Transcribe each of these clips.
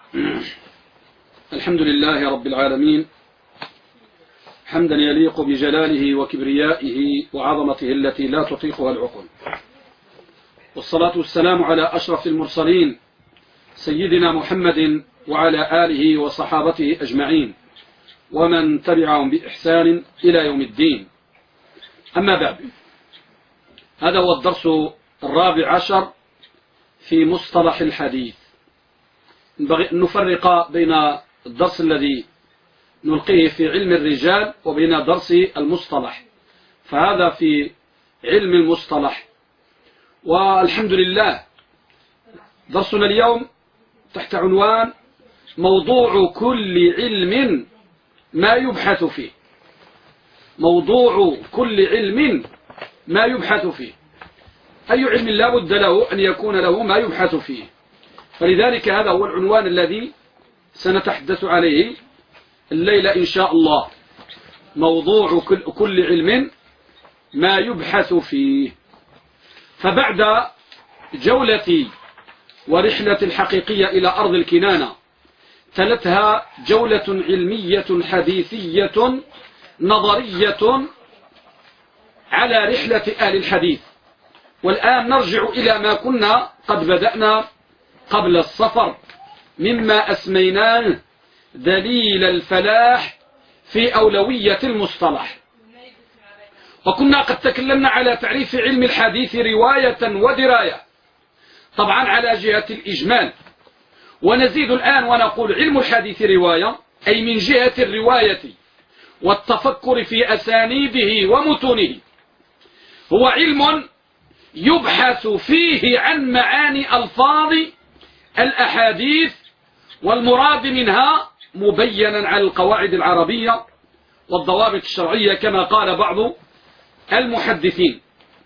الحمد لله رب العالمين، حمدا يليق بجلاله وكبريائه وعظمته التي لا تطيقها العقول، والصلاة والسلام على أشرف المرسلين سيدنا محمد وعلى آله وصحابته أجمعين ومن تبعهم بإحسان إلى يوم الدين. أما بعد، هذا هو الدرس 14 في مصطلح الحديث. ينبغي أن نفرق بين الدرس الذي نلقيه في علم الرجال وبين درس المصطلح، فهذا في علم المصطلح. والحمد لله درسنا اليوم تحت عنوان موضوع كل علم ما يبحث فيه. موضوع كل علم ما يبحث فيه. أي علم لا بد له أن يكون له ما يبحث فيه، فلذلك هذا هو العنوان الذي سنتحدث عليه الليلة إن شاء الله. موضوع كل علم ما يبحث فيه. فبعد جولتي ورحلة الحقيقية إلى أرض الكنانة تلتها جولة علمية حديثية نظرية على رحلة أهل الحديث، والآن نرجع إلى ما كنا قد بدأنا قبل السفر مما أسميناه دليل الفلاح في أولوية المصطلح. وكنا قد تكلمنا على تعريف علم الحديث رواية ودراية، طبعا على جهة الإجمال، ونزيد الآن ونقول علم الحديث رواية أي من جهة الرواية والتفكر في أسانيده ومتونه. هو علم يبحث فيه عن معاني ألفاظ الأحاديث والمراد منها مبينا على القواعد العربية والضوابط الشرعية كما قال بعض المحدثين.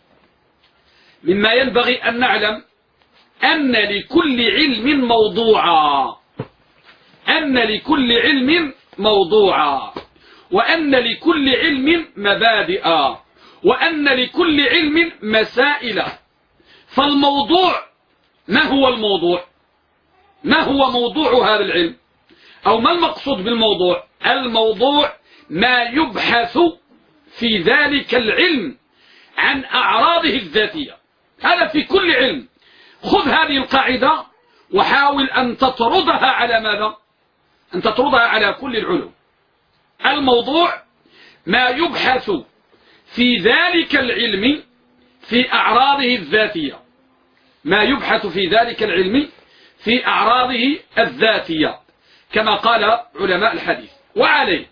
مما ينبغي أن نعلم أن لكل علم موضوعا، أن لكل علم موضوعا، وأن لكل علم مبادئا، وأن لكل علم مسائل. فالموضوع، ما هو الموضوع؟ ما هو موضوع هذا العلم؟ أو ما المقصود بالموضوع؟ الموضوع ما يبحث في ذلك العلم عن أعراضه الذاتية. هذا في كل علم. خذ هذه القاعدة وحاول أن تطردها على ماذا؟ أن تطردها على كل العلوم. الموضوع ما يبحث في ذلك العلم في أعراضه الذاتية، ما يبحث في ذلك العلم في أعراضه الذاتية كما قال علماء الحديث. وعليه،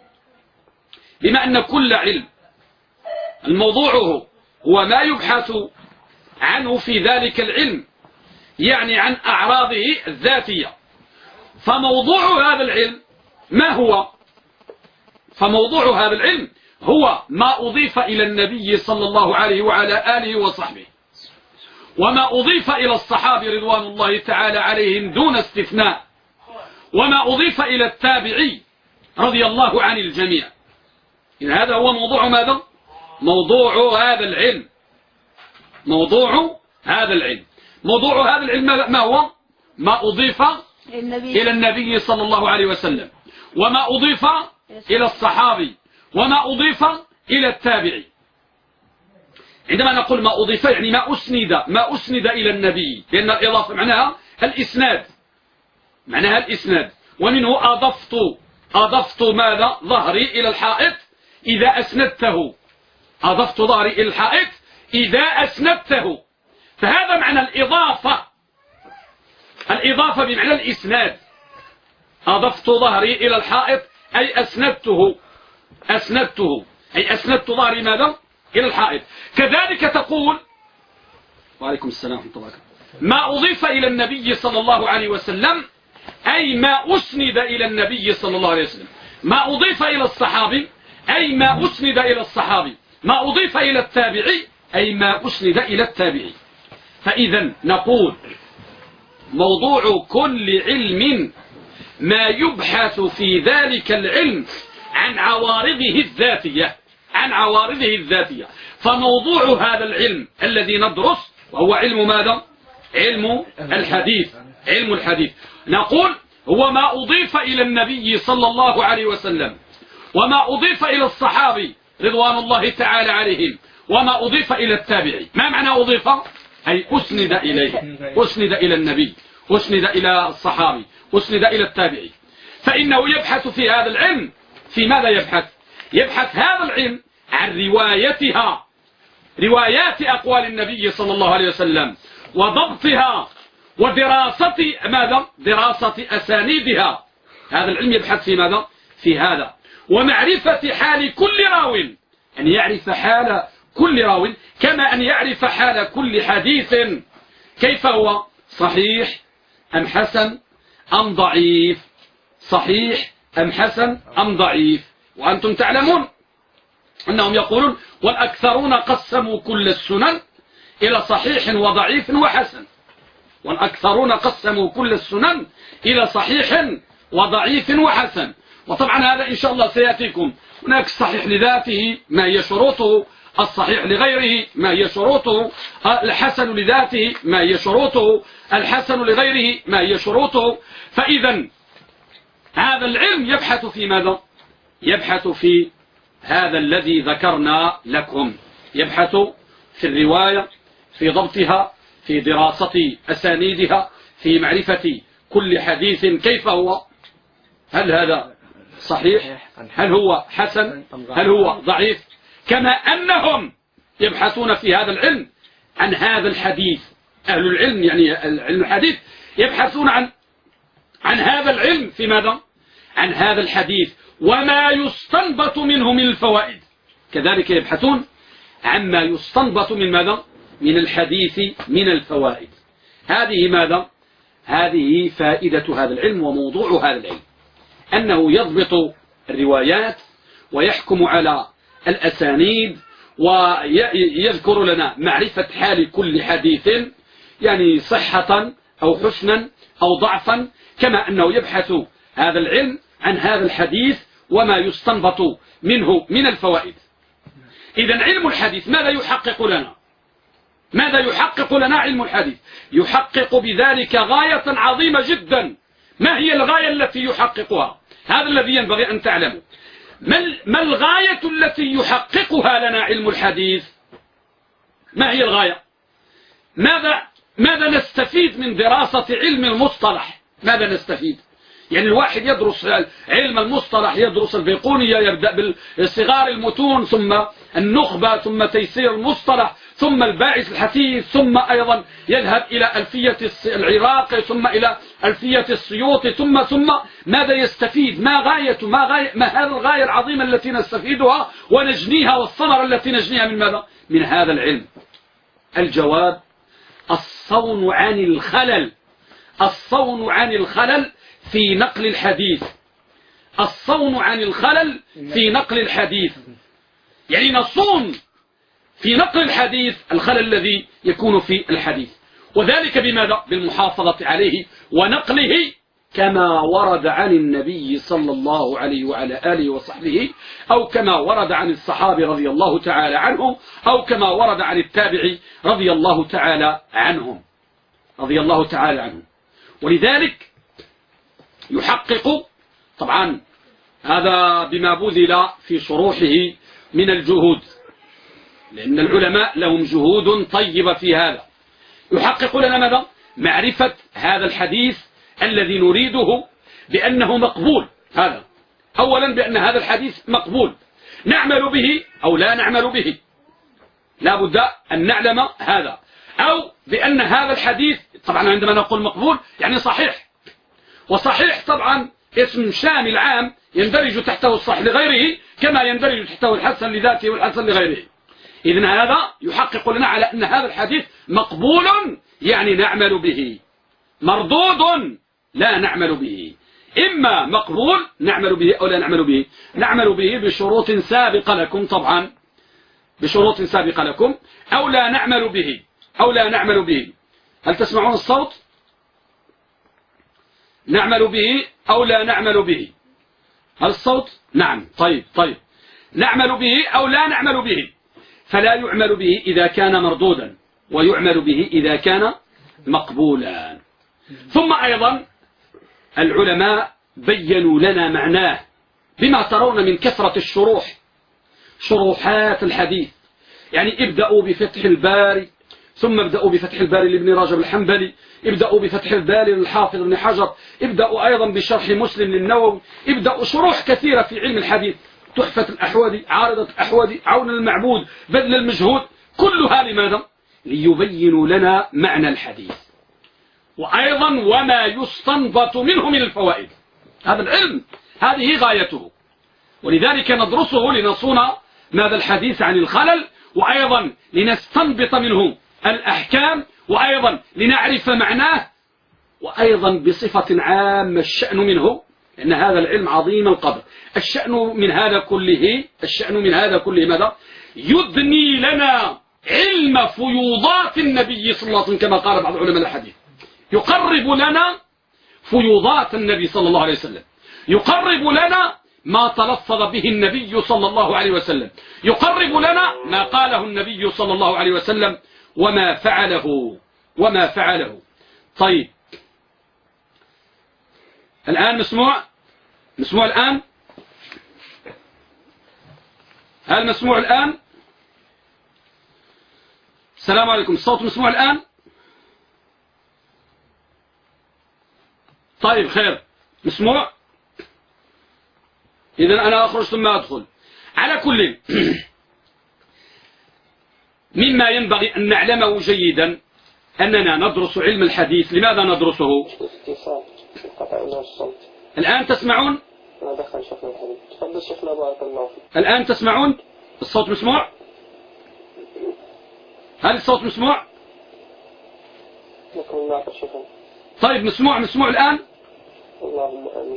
بما أن كل علم الموضوع هو ما يبحث عنه في ذلك العلم، يعني عن أعراضه الذاتية، فموضوع هذا العلم ما هو؟ فموضوع هذا العلم هو ما أضيف إلى النبي صلى الله عليه وعلى آله وصحبه، وما أضيف إلى الصحابة رضوان الله تعالى عليهم دون استثناء، وما أضيف إلى التابعي رضي الله عن الجميع. إن هذا هو موضوع ماذا؟ موضوع هذا العلم. موضوع هذا العلم. موضوع هذا العلم ما هو؟ ما أضيف إلى النبي صلى الله عليه وسلم، وما أضيف إلى الصحابي، وما أضيف إلى التابعي. عندما نقول ما أضيف يعني ما أسند إلى النبي، لأن الإضافة معناها الإسناد، معناها الإسناد. ومنه أضفت ماذا؟ ظهري إلى الحائط إذا أسندته. أضفت ظهري إلى الحائط إذا أسندته. فهذا معنى الإضافة. الإضافة بمعنى الإسناد. أضفت ظهري إلى الحائط أي أسندته. أي أسندت ظهري ماذا؟ إلى الحائط. كذلك تقول، وعليكم السلام ورحمة الله وبركاته، ما أضيف إلى النبي صلى الله عليه وسلم أي ما أسند إلى النبي صلى الله عليه وسلم. ما أضيف إلى الصحابي أي ما أسند إلى الصحابي. ما أضيف إلى التابعي أي ما أسند إلى التابعي. فإذا نقول موضوع كل علم ما يبحث في ذلك العلم عن عوارضه الذاتية، عن عوارضه الذاتية. فموضوع هذا العلم الذي ندرس وهو علم ماذا؟ علم الحديث. علم الحديث. نقول هو ما أضيف إلى النبي صلى الله عليه وسلم وما أضيف إلى الصحابي رضوان الله تعالى عليهم وما أضيف إلى التابعي. ما معنى أضيف؟ أي أسند إليه، أسند إلى النبي، أسند إلى الصحابي، أسند إلى التابعي. فإنه يبحث في هذا العلم في ماذا يبحث؟ يبحث هذا العلم عن روايتها، روايات أقوال النبي صلى الله عليه وسلم وضبطها ودراسة ماذا؟ دراسة أسانيدها. هذا العلم يبحث في ماذا؟ في هذا. ومعرفة حال كل راو، أن يعرف حال كل راو كما أن يعرف حال كل حديث، كيف هو؟ صحيح أم حسن أم ضعيف، صحيح أم حسن أم ضعيف. وأنتم تعلمون أنهم يقولون والأكثرون قسموا كل السنن إلى صحيح وضعيف وحسن، والأكثرون قسموا كل السنن إلى صحيح وضعيف وحسن. وطبعا هذا إن شاء الله سيأتيكم. هناك الصحيح لذاته ما هي شروطه، الصحيح لغيره ما هي شروطه، الحسن لذاته ما هي شروطه، الحسن لغيره ما هي شروطه. فإذا هذا العلم يبحث في ماذا؟ يبحث في هذا الذي ذكرنا لكم، يبحث في الرواية، في ضبطها، في دراسة أسانيدها، في معرفة كل حديث كيف هو، هل هذا صحيح، هل هو حسن، هل هو ضعيف. كما أنهم يبحثون في هذا العلم عن هذا الحديث، أهل العلم يعني علم الحديث يبحثون عن هذا العلم في ماذا؟ عن هذا الحديث وما يستنبط منه من الفوائد. كذلك يبحثون عما يستنبط من ماذا؟ من الحديث من الفوائد. هذه ماذا؟ هذه فائدة هذا العلم وموضوع هذا العلم، أنه يضبط الروايات ويحكم على الأسانيد ويذكر لنا معرفة حال كل حديث، يعني صحة أو حسنا أو ضعفا، كما أنه يبحث هذا العلم عن هذا الحديث وما يستنبط منه من الفوائد. إذن علم الحديث ماذا يحقق لنا؟ ماذا يحقق لنا علم الحديث؟ يحقق بذلك غاية عظيمة جدا. ما هي الغاية التي يحققها؟ هذا الذي ينبغي أن تعلموا. ما الغاية التي يحققها لنا علم الحديث؟ ما هي الغاية؟ ماذا نستفيد من دراسة علم المصطلح؟ ماذا نستفيد؟ يعني الواحد يدرس علم المصطلح، يدرس البيقونية، يبدأ بالصغار المتون، ثم النخبة، ثم تيسير المصطلح، ثم الباعث الحثيث، ثم أيضا يذهب إلى ألفية العراقي، ثم إلى ألفية السيوطي، ثم ماذا يستفيد؟ ما هذه الغاية العظيمة التي نستفيدها ونجنيها، والثمرة التي نجنيها من ماذا؟ من هذا العلم. الجواب: الصون عن الخلل، الصون عن الخلل في نقل الحديث، الصون عن الخلل في نقل الحديث، يعني نصون في نقل الحديث الخلل الذي يكون في الحديث، وذلك بماذا؟ بالمحافظة عليه ونقله كما ورد عن النبي صلى الله عليه وعلى آله وصحبه، أو كما ورد عن الصحابة رضي الله تعالى عنهم، أو كما ورد عن التابعي رضي الله تعالى عنهم، رضي الله تعالى عنهم. ولذلك يحقق، طبعا هذا بما بذل في شروحه من الجهود، لأن العلماء لهم جهود طيبة في هذا. يحقق لنا ماذا؟ معرفة هذا الحديث الذي نريده بأنه مقبول. هذا أولا، بأن هذا الحديث مقبول، نعمل به أو لا نعمل به، لا بد أن نعلم هذا. أو بأن هذا الحديث، طبعا عندما نقول مقبول يعني صحيح، وصحيح طبعا اسم شامل عام يندرج تحته الصحيح لغيره كما يندرج تحته الحسن لذاته والحسن لغيره. إذن هذا يحقق لنا على أن هذا الحديث مقبول، يعني نعمل به. مردود لا نعمل به، إما مقبول نعمل به أو لا نعمل به. نعمل به بشروط سابقة لكم، طبعا بشروط سابقة لكم، أو لا نعمل به، أو لا نعمل به. هل تسمعون الصوت؟ نعمل به أو لا نعمل به. هل الصوت؟ نعم. طيب نعمل به أو لا نعمل به. فلا يعمل به إذا كان مردودا، ويعمل به إذا كان مقبولا. ثم أيضا العلماء بيّنوا لنا معناه بما ترون من كثرة الشروح، شروحات الحديث. يعني ابدأوا بفتح الباري، ثم ابدأوا بفتح الباري لابن رجب الحنبلي، ابدأوا بفتح الباري للحافظ ابن حجر، ابدأوا أيضا بشرح مسلم للنووي، ابدأوا شروح كثيرة في علم الحديث، تحفة الأحوذي، عارضة الأحوذي، عون المعبود، بذل المجهود، كلها لماذا؟ ليبينوا لنا معنى الحديث، وأيضا وما يستنبط منه من الفوائد. هذا العلم هذه غايته، ولذلك ندرسه لنصون ماذا الحديث عن الخلل، وأيضا لنستنبط منه الأحكام، وأيضا لنعرف معناه، وأيضا بصفة عامة الشأن منه، لأن هذا العلم عظيم القدر. الشأن من هذا كله ماذا؟ يدني لنا علم فيوضات النبي صلى الله عليه وسلم، كما قال بعض علماء الحديث، يقرب لنا فيوضات النبي صلى الله عليه وسلم، يقرب لنا ما تلفظ به النبي صلى الله عليه وسلم، يقرب لنا ما قاله النبي صلى الله عليه وسلم وما فعله. طيب الآن مسموع الآن؟ هل مسموع الآن؟ السلام عليكم، الصوت مسموع الآن؟ طيب خير، مسموع. إذن أنا أخرج ثم أدخل. على كل مما ينبغي أن نعلمه جيدا أننا ندرس علم الحديث. لماذا ندرسه؟ الآن تسمعون؟ الآن تسمعون؟ الصوت مسموع؟ هل الصوت مسموع؟ طيب مسموع الآن؟ اللهم آمين.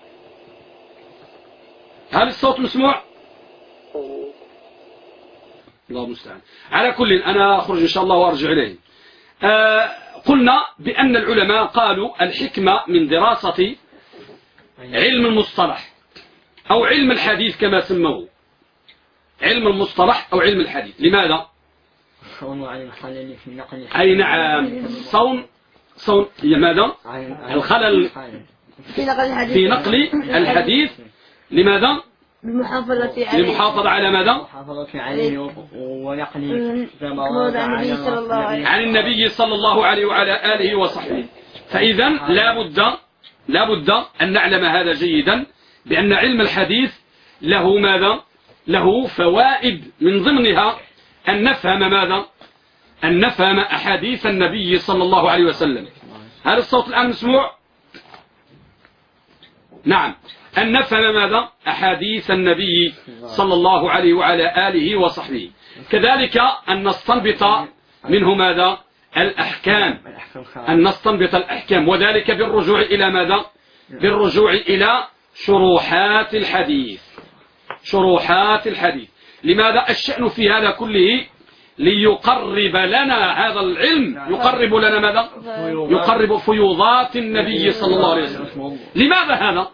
هل الصوت مسموع؟ الله المستعان. على كل أنا أخرج إن شاء الله وأرجع إليه. قلنا بأن العلماء قالوا الحكمة من دراسة علم المصطلح أو علم الحديث كما سموه، علم المصطلح أو علم الحديث. لماذا؟ أي نعم، صون ماذا؟ الخلل في نقل الحديث. لماذا؟ للمحافظة على ماذا؟ ونقل عن النبي صلى الله عليه وعلى آله وصحبه. فإذا لا بد أن نعلم هذا جيدا، بأن علم الحديث له ماذا؟ له فوائد، من ضمنها أن نفهم ماذا؟ أن نفهم أحاديث النبي صلى الله عليه وسلم. هل الصوت الآن مسموع؟ نعم. أن نفهم ماذا؟ أحاديث النبي صلى الله عليه وعلى آله وصحبه. كذلك أن نستنبط منه ماذا؟ الأحكام، أن نستنبط الأحكام، وذلك بالرجوع إلى ماذا؟ بالرجوع إلى شروحات الحديث. شروحات الحديث. لماذا؟ الشأن في هذا كله ليقرب لنا هذا العلم، يقرب لنا ماذا؟ يقرب فيوضات النبي صلى الله عليه وسلم. لماذا هذا؟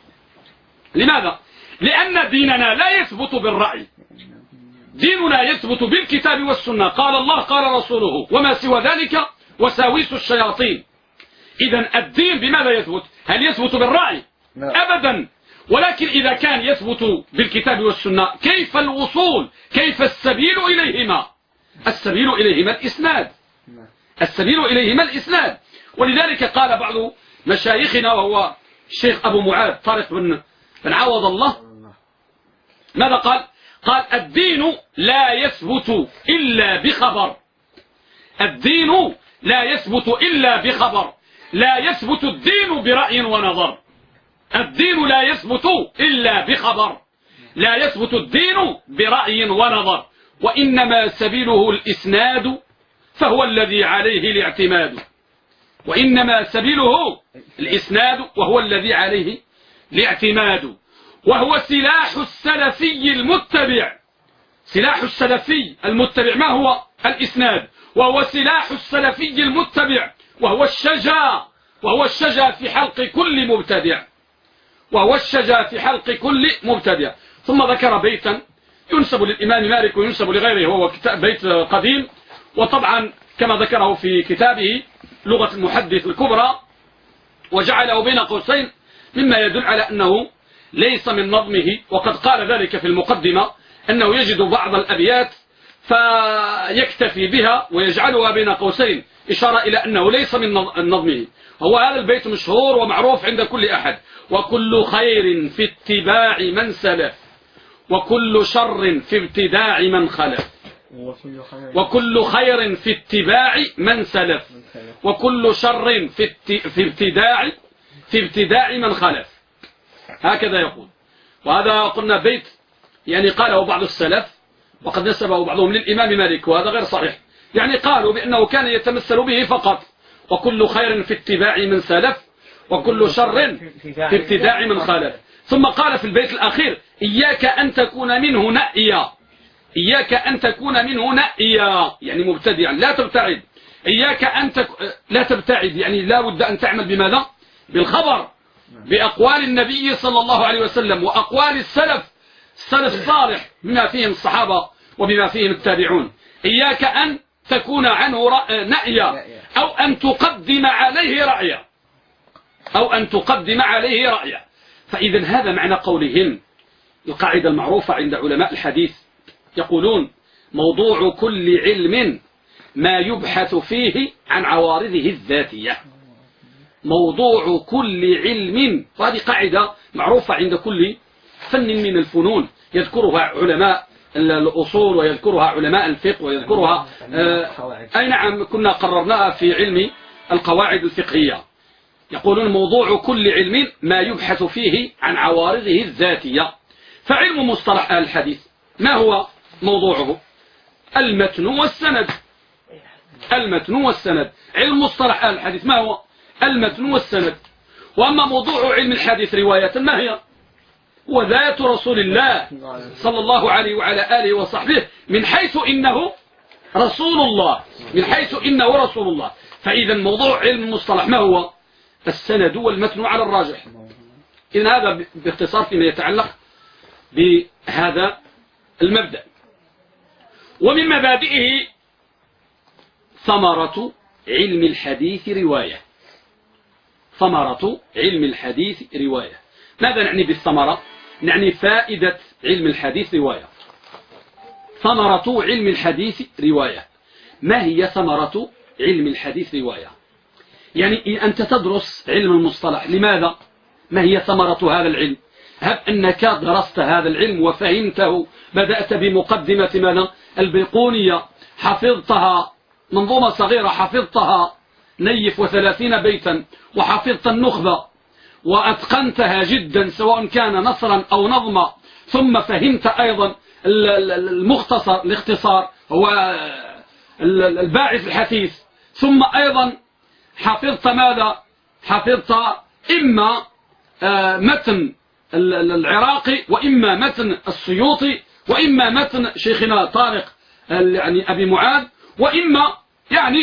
لماذا؟ لأن ديننا لا يثبت بالرأي، ديننا يثبت بالكتاب والسنة، قال الله قال رسوله، وما سوى ذلك وساويس الشياطين. إذن الدين بماذا يثبت؟ هل يثبت بالرأي؟ أبدا. ولكن إذا كان يثبت بالكتاب والسنة، كيف الوصول؟ كيف السبيل إليهما؟ السبيل إليهما الإسناد، السبيل إليهما الإسناد. ولذلك قال بعض مشايخنا وهو الشيخ أبو معاذ طارق بن عوض الله، ماذا قال؟ قال الدين لا يثبت إلا بخبر، الدين لا يثبت إلا بخبر، لا يثبت الدين برأي ونظر، الدين لا يثبت إلا بخبر، لا يثبت الدين برأي ونظر، وإنما سبيله الإسناد فهو الذي عليه الاعتماد، وإنما سبيله الإسناد وهو الذي عليه الاعتماد، وهو سلاح السلفي المتبع. سلاح السلفي المتبع ما هو؟ الإسناد. وهو سلاح السلفي المتبع، وهو الشجا في حلق كل مبتدع، وهو الشجا في حلق كل مبتدع. ثم ذكر بيتا ينسب للإمام مالك وينسب لغيره، وهو بيت قديم، وطبعا كما ذكره في كتابه لغة المحدث الكبرى، وجعله بين قوسين مما يدل على أنه ليس من نظمه، وقد قال ذلك في المقدمة أنه يجد بعض الأبيات فيكتفي بها ويجعلها بين قوسين إشارة إلى أنه ليس من نظمه. هو هذا البيت مشهور ومعروف عند كل أحد: وكل خير في اتباع من سلف، وكل شر في ابتداع من خلف. وكل خير في اتباع من سلف، وكل شر في ابتداع من خلف. هكذا يقول. وهذا قلنا بيت يعني قاله بعض السلف، وقد نسبه بعضهم للإمام مالك، وهذا غير صحيح. يعني قالوا بأنه كان يتمثل به فقط: وكل خير في اتباع من سلف، وكل شر في ابتداع من خلف. ثم قال في البيت الأخير: إياك أن تكون منه نأيا. إياك أن تكون منه نأيا يعني مبتدعا، لا تبتعد. إياك أن لا تبتعد يعني لا بد أن تعمل بماذا؟ بالخبر، بأقوال النبي صلى الله عليه وسلم وأقوال السلف الصالح بما فيهم الصحابة وبما فيهم التابعون. إياك أن تكون عنه نأيا، أو أن تقدم عليه رأيا، أو أن تقدم عليه رأيا. فإذا هذا معنى قولهم. القاعدة المعروفة عند علماء الحديث يقولون: موضوع كل علم ما يبحث فيه عن عوارضه الذاتية. موضوع كل علم، وهذه قاعدة معروفة عند كل فن من الفنون، يذكرها علماء الأصول ويذكرها علماء الفقه ويذكرها أي نعم كنا قررناها في علم القواعد الفقهية. يقولون: موضوع كل علم ما يبحث فيه عن عوارضه الذاتية. فعلم مصطلح أهل الحديث ما هو موضوعه؟ المتن والسند. المتن والسند. علم مصطلح أهل الحديث ما هو؟ المتن والسند. وأما موضوع علم الحديث رواية ما هي؟ وذات رسول الله صلى الله عليه وعلى آله وصحبه، من حيث إنه رسول الله، من حيث إنه رسول الله. فإذا موضوع علم المصطلح ما هو؟ السند والمتن على الراجح. إذن هذا باختصار فيما يتعلق بهذا المبدأ. ومن مبادئه ثمرة علم الحديث رواية. ثمرة علم الحديث رواية. ماذا نعني بالثمرة؟ نعني فائدة علم الحديث رواية. ثمرة علم الحديث رواية. ما هي ثمرة علم الحديث رواية؟ يعني أنت تدرس علم المصطلح، لماذا؟ ما هي ثمرة هذا العلم؟ هب أنك درست هذا العلم وفهمته، بدأت بمقدمة ماذا؟ البيقونية، حفظتها منظومة صغيرة، حفظتها نيف 30 بيتا، وحفظت النخبة وأتقنتها جدا سواء كان نصرا أو نظما، ثم فهمت أيضا المختصر، الاختصار هو الباعث الحثيث، ثم أيضا حفظت ماذا؟ حفظت إما متن العراقي، وإما متن السيوطي، وإما متن شيخنا طارق يعني أبي معاذ، وإما يعني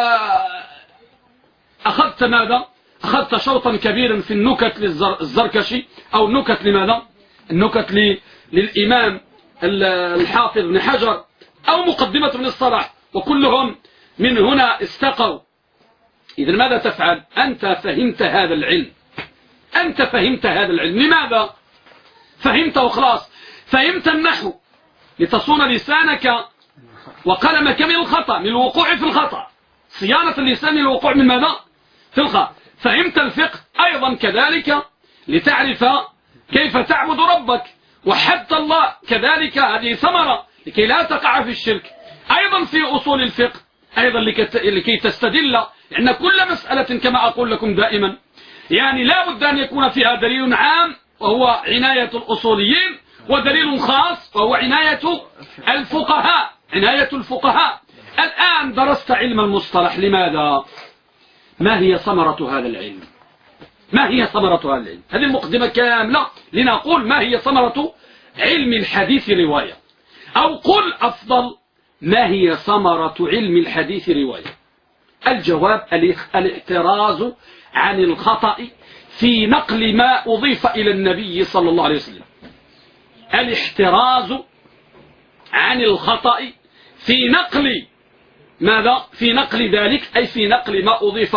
أخذت ماذا؟ أخذت شوطا كبيرا في النكت للزركشي، أو النكت لماذا؟ النكت للإمام الحافظ بن حجر، أو مقدمة ابن الصلاح، وكلهم من هنا استقوا. إذن ماذا تفعل؟ أنت فهمت هذا العلم، أنت فهمت هذا العلم. لماذا؟ فهمت وخلاص. فهمت النحو لتصون لسانك وقلمك من الخطأ، من الوقوع في الخطأ، صيانة اللسان من الوقوع من ماذا؟ في الخطأ. فهمت الفقه أيضا كذلك لتعرف كيف تعبد ربك، وحتى الله كذلك، هذه ثمرة لكي لا تقع في الشرك. أيضا في أصول الفقه أيضا لكي تستدل، لأن كل مسألة كما أقول لكم دائما يعني لا بد أن يكون فيها دليل عام وهو عناية الأصوليين، ودليل خاص وهو عناية الفقهاء. عناية الفقهاء. الآن درست علم المصطلح، لماذا؟ ما هي ثمرة هذا العلم؟ ما هي ثمرة هذا العلم؟ هذه المقدمة كاملة لنقول ما هي ثمرة علم الحديث رواية، أو قل أفضل ما هي ثمرة علم الحديث رواية. الجواب: الاحتراز عن الخطأ في نقل ما أضيف إلى النبي صلى الله عليه وسلم. الاحتراز عن الخطأ في نقل ماذا؟ في نقل ذلك، أي في نقل ما أضيف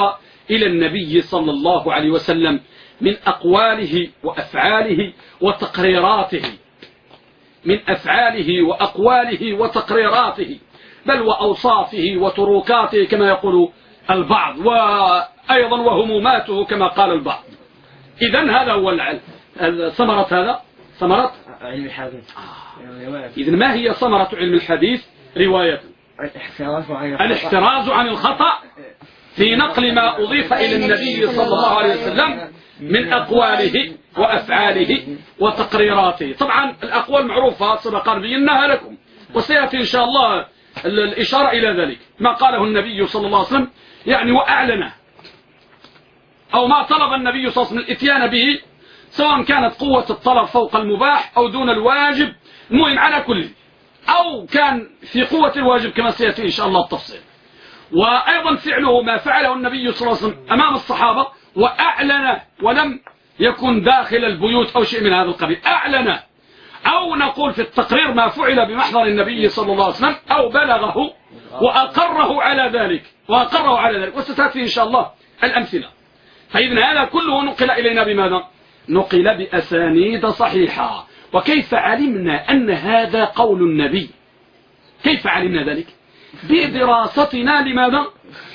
إلى النبي صلى الله عليه وسلم من أقواله وأفعاله وتقريراته، من أفعاله وأقواله وتقريراته، بل وأوصافه وتروكاته كما يقول البعض، وأيضا وهموماته كما قال البعض. إذن هذا هو ثمرة هذا ثمرة علم الحديث. إذن ما هي ثمرة علم الحديث رواية؟ الاحتراز عن الخطأ في نقل ما أضيف إلى النبي صلى الله عليه وسلم من أقواله وأفعاله وتقريراته. طبعا الأقوال معروفة سبقا بيناها لكم، وسيأتي إن شاء الله الإشارة إلى ذلك، ما قاله النبي صلى الله عليه وسلم يعني وأعلنه، أو ما طلب النبي صلى الله عليه وسلم الإتيان به، سواء كانت قوة الطلب فوق المباح أو دون الواجب، المهم على كل، أو كان في قوة الواجب كما سيأتي إن شاء الله التفصيل. وأيضا فعله ما فعله النبي صلى الله عليه وسلم أمام الصحابة وأعلن، ولم يكن داخل البيوت أو شيء من هذا القبيل، أعلن، أو نقول في التقرير ما فعل بمحضر النبي صلى الله عليه وسلم أو بلغه وأقره على ذلك، وستأتي إن شاء الله الأمثلة. فإذن هذا كله نقل إلينا بماذا؟ نقل بأسانيد صحيحة. وكيف علمنا أن هذا قول النبي؟ كيف علمنا ذلك؟ بدراستنا لماذا؟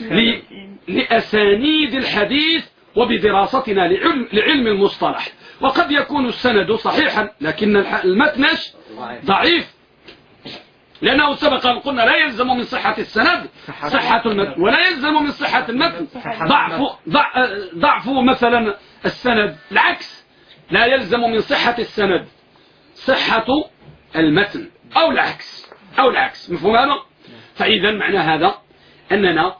لأسانيد الحديث، وبدراستنا لعلم المصطلح. وقد يكون السند صحيحا لكن المتن ضعيف، لأنه سبق أن قلنا لا يلزم من صحة السند صحة المتن، ولا يلزم من صحة المتن ضعف مثلا السند، العكس، لا يلزم من صحة السند صحة المتن، أو العكس، مفهوم هذا؟ فإذا معنى هذا أن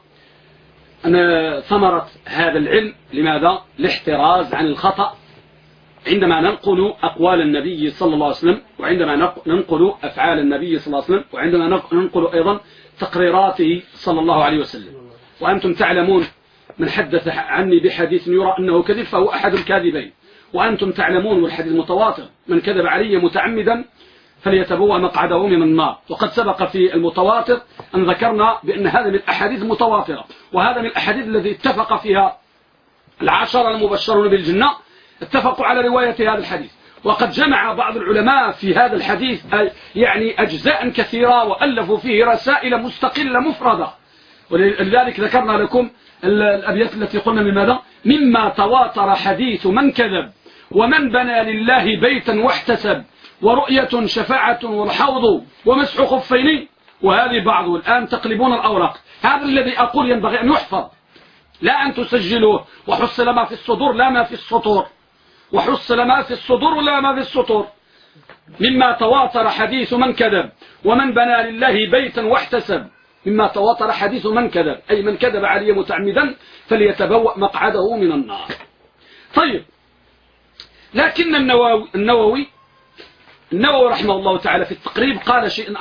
ثمرة هذا العلم لماذا؟ الاحتراز عن الخطأ عندما ننقل أقوال النبي صلى الله عليه وسلم، وعندما ننقل أفعال النبي صلى الله عليه وسلم، وعندما ننقل أيضا تقريراته صلى الله عليه وسلم. وأنتم تعلمون من حدث عني بحديث يرى أنه كذب فهو أحد الكاذبين، وأنتم تعلمون والحديث متواتر من كذب علي متعمدا فليتبوأ مقعده من النار. وقد سبق في المتواتر أن ذكرنا بأن هذا من الأحاديث المتواترة، وهذا من الأحاديث التي اتفق فيها العشرة المبشرون بالجنة، اتفقوا على رواية هذا الحديث. وقد جمع بعض العلماء في هذا الحديث يعني أجزاء كثيرة، وألفوا فيه رسائل مستقلة مفردة. ولذلك ذكرنا لكم الأبيات التي قلنا من ماذا؟ مما تواتر حديث من كذب، ومن بنى لله بيتا واحتسب، ورؤية شفاعة والحوض ومسح خفين. وهذه بعض الآن تقلبون الأوراق. هذا الذي أقول ينبغي أن يحفظ، لا أن تسجلوه. وحصل ما في الصدور لا ما في السطور، وحصل ما في الصدور لا ما في السطور. مما تواتر حديث من كذب، ومن بنى لله بيتا واحتسب. مما تواتر حديث من كذب، أي من كذب علي متعمدا فليتبوأ مقعده من النار. طيب، لكن النووي رحمه الله تعالى في التقريب قال شيء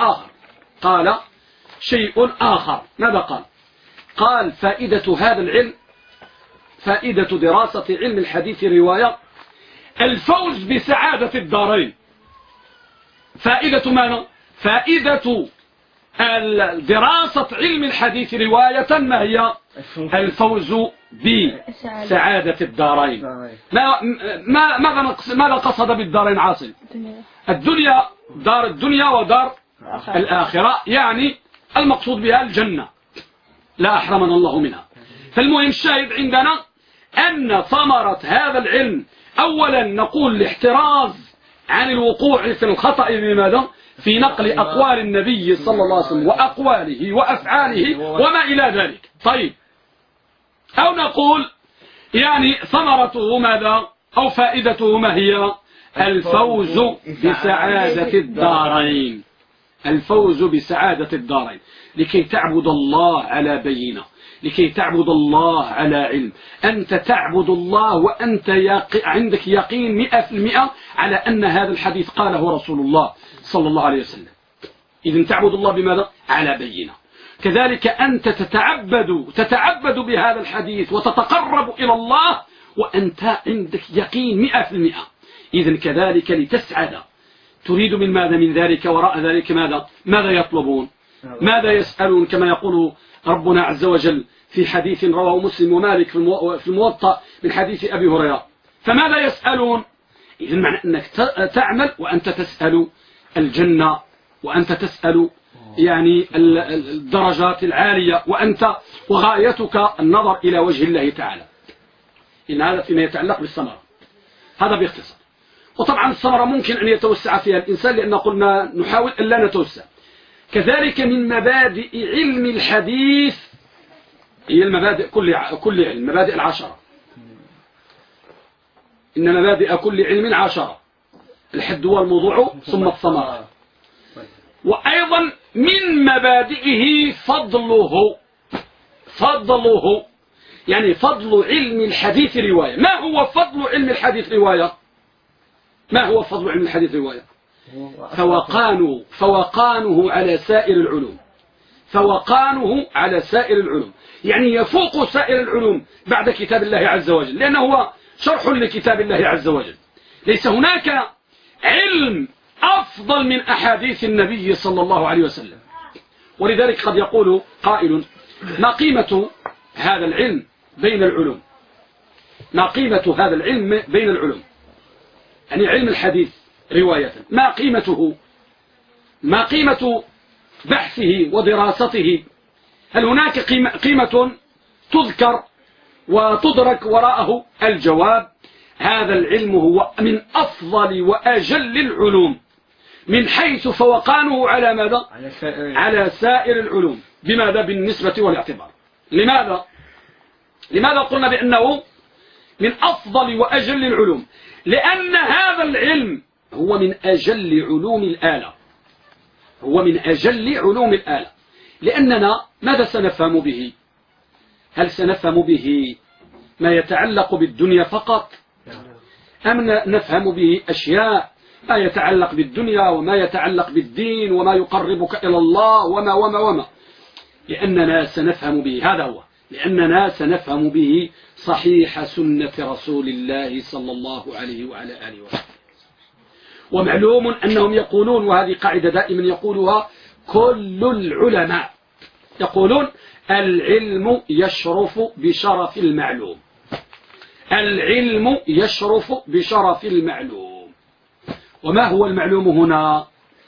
آخر. ماذا قال؟ فائدة هذا العلم، فائدة دراسة علم الحديث رواية الفوز بسعادة الدارين. فائدة ماذا؟ فائدة دراسة علم الحديث رواية ما هي؟ الفوز بسعادة الدارين. ماذا قصد بالدارين عاصم؟ الدنيا، دار الدنيا ودار الآخرة، يعني المقصود بها الجنة، لا أحرمنا الله منها. فالمهم الشاهد عندنا أن ثمرة هذا العلم أولا نقول الاحتراز عن الوقوع في الخطأ بماذا؟ في نقل أقوال النبي صلى الله عليه وسلم وأقواله وأفعاله وما إلى ذلك. طيب، أو نقول يعني ثمرته ماذا؟ أو فائدته ما هي؟ الفوز بسعادة الدارين. الفوز بسعادة الدارين، لكي تعبد الله على بينة، لكي تعبد الله على علم. أنت تعبد الله وأنت عندك يقين 100% على أن هذا الحديث قاله رسول الله صلى الله عليه وسلم. إذن تعبد الله بماذا؟ على بينة. كذلك أنت تتعبد بهذا الحديث وتتقرب إلى الله وأنت عندك يقين 100%. إذن كذلك لتسعد تريد من ماذا؟ من ذلك وراء ذلك ماذا يطلبون؟ ماذا يسألون كما يقول ربنا عز وجل في حديث رواه مسلم ومالك في الموطأ من حديث أبي هريرة. فماذا يسألون؟ إذن معنى أنك تعمل وأنت تسأل الجنة، وأنت تسأل يعني الدرجات العالية، وغايتك النظر إلى وجه الله تعالى. إن هذا فيما يتعلق بالثمرة، هذا باختصار. وطبعا الثمرة ممكن أن يتوسع فيها الإنسان، لأن قلنا نحاول أن لا نتوسع. كذلك من مبادئ علم الحديث هي المبادئ كل علم، مبادئ العشرة. إن مبادئ كل علم 10: الحد والموضوع ثم الثمرة. وأيضا من مبادئه فضله، يعني فضل علم الحديث رواية. ما هو فضل علم الحديث رواية؟ ما هو فضل علم الحديث رواية؟ فوقانه على سائر العلوم. فوقانه على سائر العلوم، يعني يفوق سائر العلوم بعد كتاب الله عز وجل، لأنه هو شرح لكتاب الله عز وجل. ليس هناك علم أفضل من أحاديث النبي صلى الله عليه وسلم. ولذلك قد يقول قائل: ما قيمة هذا العلم بين العلوم؟ ما قيمة هذا العلم بين العلوم؟ يعني علم الحديث رواية، ما قيمته؟ ما قيمة بحثه ودراسته؟ هل هناك قيمة تذكر وتدرك وراءه؟ الجواب: هذا العلم هو من أفضل وأجل العلوم، من حيث فوقانه على ماذا؟ على سائر العلوم. بماذا؟ بالنسبة والاعتبار. لماذا قلنا بأنه من أفضل وأجل العلوم؟ لأن هذا العلم هو من أجل علوم الآلة، هو من أجل علوم الآلة. لأننا ماذا سنفهم به؟ هل سنفهم به ما يتعلق بالدنيا فقط، أم نفهم به أشياء ما يتعلق بالدنيا وما يتعلق بالدين وما يقربك إلى الله وما؟ لأننا سنفهم به، هذا هو، لأننا سنفهم به صحيح سنة رسول الله صلى الله عليه وعلى آله وسلم. ومعلوم أنهم يقولون، وهذه قاعدة دائما يقولها كل العلماء، يقولون: العلم يشرف بشرف المعلوم. العلم يشرف بشرف المعلوم. وما هو المعلوم هنا؟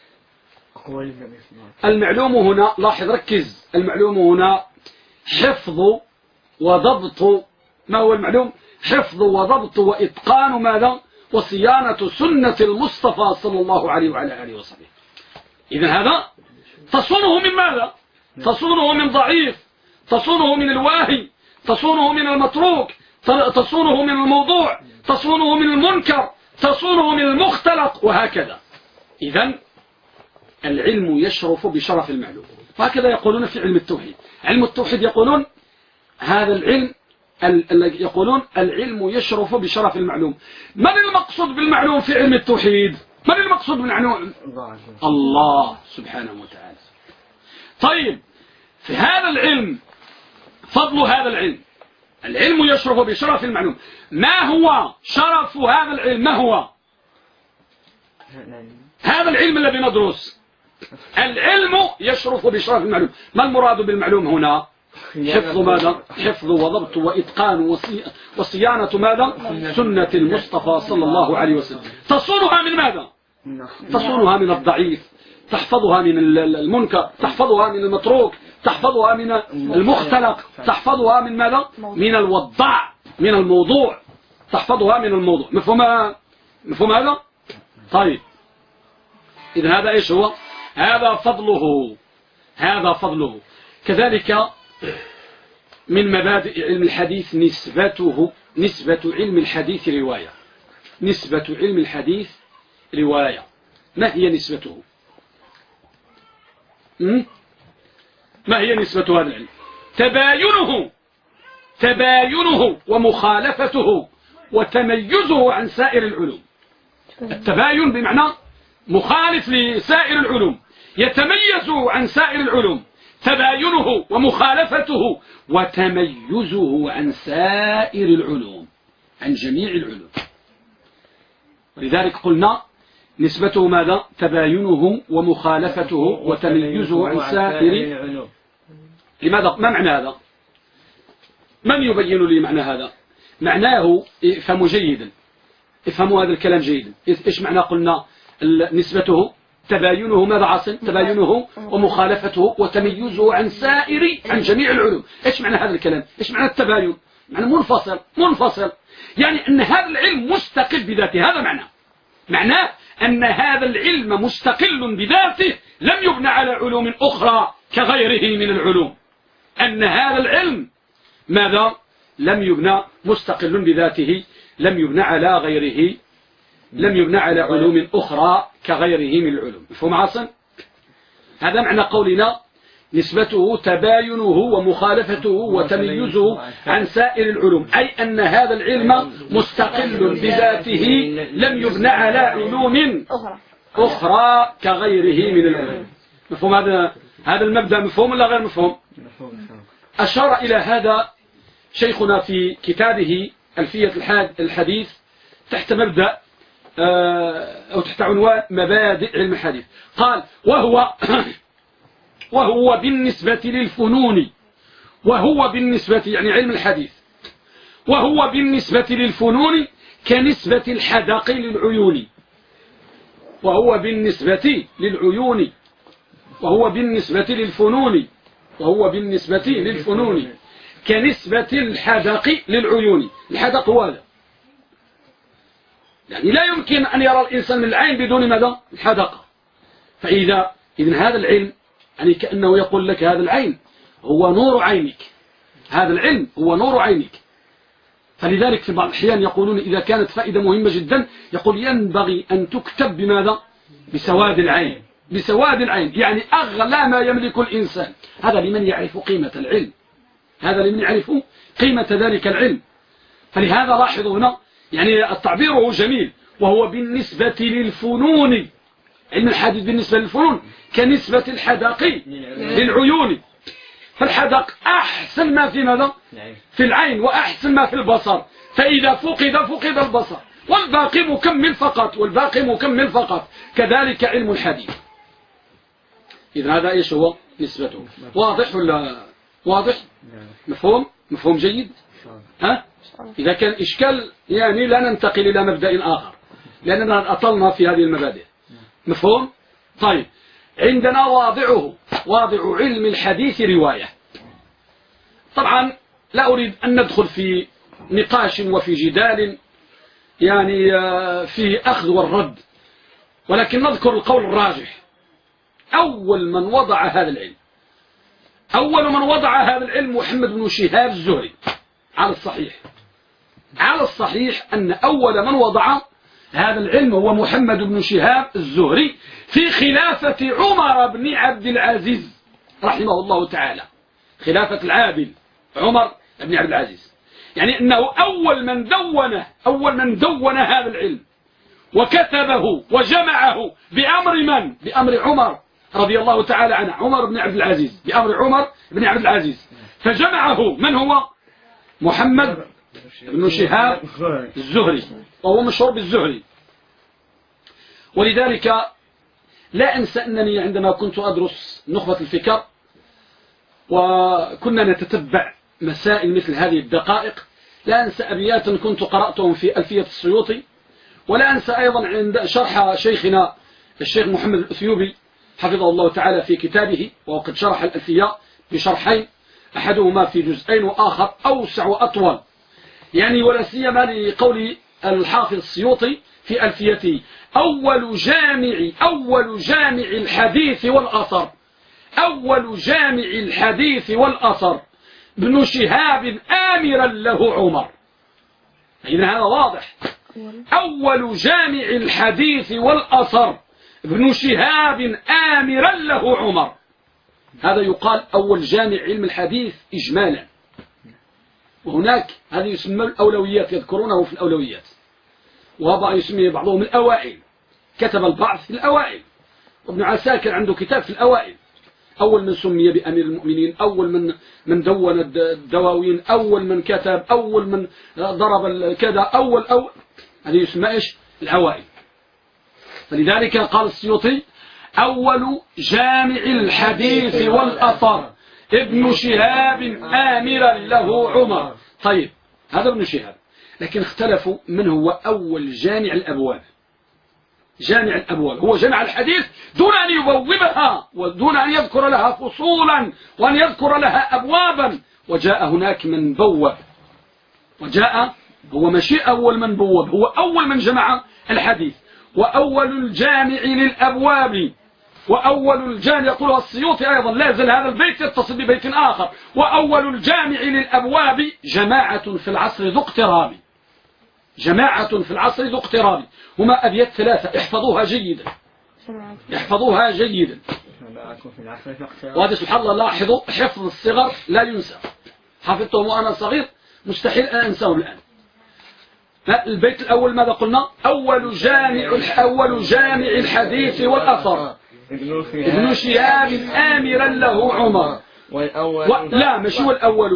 المعلوم هنا، لاحظ ركز، المعلوم هنا حفظ وضبط. ما هو المعلوم؟ حفظ وضبط وإتقان ماذا؟ وصيانة سنة المصطفى صلى الله عليه وعلى آله وصحبه. إذن هذا تصونه من ماذا؟ تصونه من ضعيف، تصونه من الواهي، تصونه من المتروك، تصونه من الموضوع، تصونه من المنكر، تصونه من المختلق، وهكذا. إذن العلم يشرف بشرف المعلوم. وهكذا يقولون في علم التوحيد. علم التوحيد يقولون هذا العلم، يقولون العلم يشرف بشرف المعلوم. من المقصود بالمعلوم في علم التوحيد؟ من المقصود بالمعلوم؟ الله سبحانه وتعالى. طيب، في هذا العلم، فضل هذا العلم، العلم يشرف بشرف المعلوم. ما هو شرف هذا العلم؟ ما هو هذا العلم الذي ندرس؟ العلم يشرف بشرف المعلوم. ما المراد بالمعلوم هنا؟ حفظ ماذا؟ حفظ وضبط وإتقان وصيانة ماذا؟ سنة المصطفى صلى الله عليه وسلم. تصونها من ماذا؟ تصونها من الضعيف، تحفظها من المنكر، تحفظها من المتروك، تحفظها من المختلق، تحفظها من ماذا؟ من الوضاع، من الموضوع، تحفظها من الموضوع. مفهوم هذا؟ طيب، إذن هذا إيش هو؟ هذا فضله، هذا فضله. كذلك من مبادئ علم الحديث نسبة علم الحديث رواية. نسبة علم الحديث رواية. ما هي نسبته؟ ما هي نسبة هذا العلم؟ تباينه ومخالفته وتميزه عن سائر العلوم. التباين بمعنى مخالف لسائر العلوم، يتميز عن سائر العلوم. تباينه ومخالفته وتميزه عن سائر العلوم، عن جميع العلوم. ولذلك قلنا نسبته ماذا؟ تباينه ومخالفته وتميزه عن سائر. لماذا؟ ما معنى هذا؟ من يبين لي معنى هذا؟ معناه افهموا جيدا، افهموا هذا الكلام جيدا. إيش معنى قلنا نسبته؟ تباينه ماذا عاصم؟ تباينه ومخالفته وتميزه عن سائر، عن جميع العلوم. إيش معنى هذا الكلام؟ إيش معنى التباين؟ معنى منفصل، يعني أن هذا العلم مستقل بذاته. هذا معناه أن هذا العلم مستقل بذاته، لم يبنى على علوم أخرى كغيره من العلوم. أن هذا العلم ماذا؟ لم يبنى، مستقل بذاته، لم يبنى على غيره، لم يبنى على علوم أخرى كغيره من العلوم. مفهوم عاصم؟ هذا معنى قولنا نسبته تباينه ومخالفته وتميزه عن سائر العلوم، أي أن هذا العلم مستقل بذاته، لم يبنى على علوم أخرى كغيره من العلوم. مفهوم هذا المبدأ؟ مفهوم ولا غير مفهوم؟ أشار إلى هذا شيخنا في كتابه ألفية الحديث تحت مبدأ أو تحت عنوان مبادئ علم الحديث. قال وهو بالنسبة للفنون، وهو بالنسبة يعني علم الحديث، وهو بالنسبة للفنون كنسبة الحدق للعيون، وهو بالنسبة للعيون، وهو بالنسبة للفنون، وهو بالنسبة للفنون كنسبة الحدق للعيون. الحدق هو هذا، يعني لا يمكن أن يرى الإنسان من العين بدون ماذا؟ الحدقة. إذن هذا العلم يعني كأنه يقول لك هذا العين هو نور عينك، هذا العلم هو نور عينك. فلذلك في بعض الأحيان يقولون إذا كانت فائدة مهمة جدا يقول ينبغي أن تكتب بماذا؟ بسواد العين، بسواد العين، يعني أغلى ما يملك الإنسان. هذا لمن يعرف قيمة العلم، هذا لمن يعرف قيمة ذلك العلم. فلهذا لاحظوا هنا يعني التعبير جميل، وهو بالنسبة للفنون، علم الحديث بالنسبة للفنون كنسبة الحدق للعيون. فالحدق أحسن ما في ماذا؟ في العين، وأحسن ما في البصر، فإذا فقد البصر، والباقي مكمل فقط، والباقي مكمل فقط. كذلك علم الحديث. إذن هذا إيش هو نسبته؟ واضح ولا واضح؟ مفهوم جيد؟ ها؟ إذا كان إشكال يعني لا ننتقل إلى مبدأ آخر، لأننا أطلنا في هذه المبادئ. مفهوم؟ طيب، عندنا واضع علم الحديث رواية. طبعا لا أريد أن ندخل في نقاش وفي جدال يعني في أخذ والرد، ولكن نذكر القول الراجح. أول من وضع هذا العلم محمد بن شهاب الزهري، على الصحيح أن أول من وضع هذا العلم هو محمد بن شهاب الزهري في خلافة عمر بن عبد العزيز رحمه الله تعالى، خلافة العادل عمر بن عبد العزيز. يعني أنه أول من دون هذا العلم وكتبه وجمعه بأمر من؟ بأمر عمر رضي الله تعالى عنه، عمر بن عبد العزيز، بأمر عمر بن عبد العزيز. فجمعه من هو؟ محمد بن شهاب الزهري، وهو مشهور بالزهري. ولذلك لا أنسى أنني عندما كنت أدرس نخبة الفكر وكنا نتتبع مسائل مثل هذه الدقائق، لا أنسى أبياتا كنت قرأتهم في ألفية السيوطي، ولا أنسى أيضا عند شرح شيخنا الشيخ محمد الأثيوبي حفظه الله تعالى في كتابه، وقد شرح الألفية بشرحين، أحدهما في جزئين وآخر أوسع وأطول، يعني ولا سيما لقول الحافظ السيوطي في ألفيته: أول جامع الحديث والأثر، أول جامع الحديث والأثر ابن شهاب آمرا له عمر. إذن هذا واضح، أول جامع الحديث والأثر ابن شهاب آمرا له عمر. هذا يقال أول جامع علم الحديث إجمالا، وهناك هذا يسمى الأولويات، يذكرونه في الأولويات، وهذا يسميه بعضهم الأوائل، كتب البعض في الأوائل، وابن عساكر عنده كتاب في الأوائل، أول من سمي بأمير المؤمنين، أول من دون الدواوين، أول من كتب، أول من ضرب كذا، أول هذا يسمى إيش؟ الأوائل. فلذلك قال السيوطي أول جامع الحديث والأثر ابن شهاب آمرا له عمر. طيب هذا ابن شهاب، لكن اختلفوا من هو أول جامع الأبواب. جامع الأبواب هو جامع الحديث دون أن يبوبها ودون أن يذكر لها فصولا وأن يذكر لها أبوابا، وجاء هناك من بوب، وجاء هو ماشي أول من بوب، هو أول من جمع الحديث، وأول الجامع للأبواب، وأول الجامع يقولها السيوطي أيضا، لا يزال هذا البيت يتصل ببيت آخر، وأول الجامع للأبواب جماعة في العصر ذو اقتراب. جماعة في العصر ذو اقتراب، هما أبيات ثلاثة، احفظوها جيدا، احفظوها جيدا. وهذا سبحان الله لاحظوا حفظ الصغر لا ينسى، حفظتهم وأنا صغير مستحيل أن أنساهم الآن. البيت الأول ماذا قلنا؟ أول جامع الحديث والأثر ابن شهاب آمرا له عمر. لا مش هو الأول،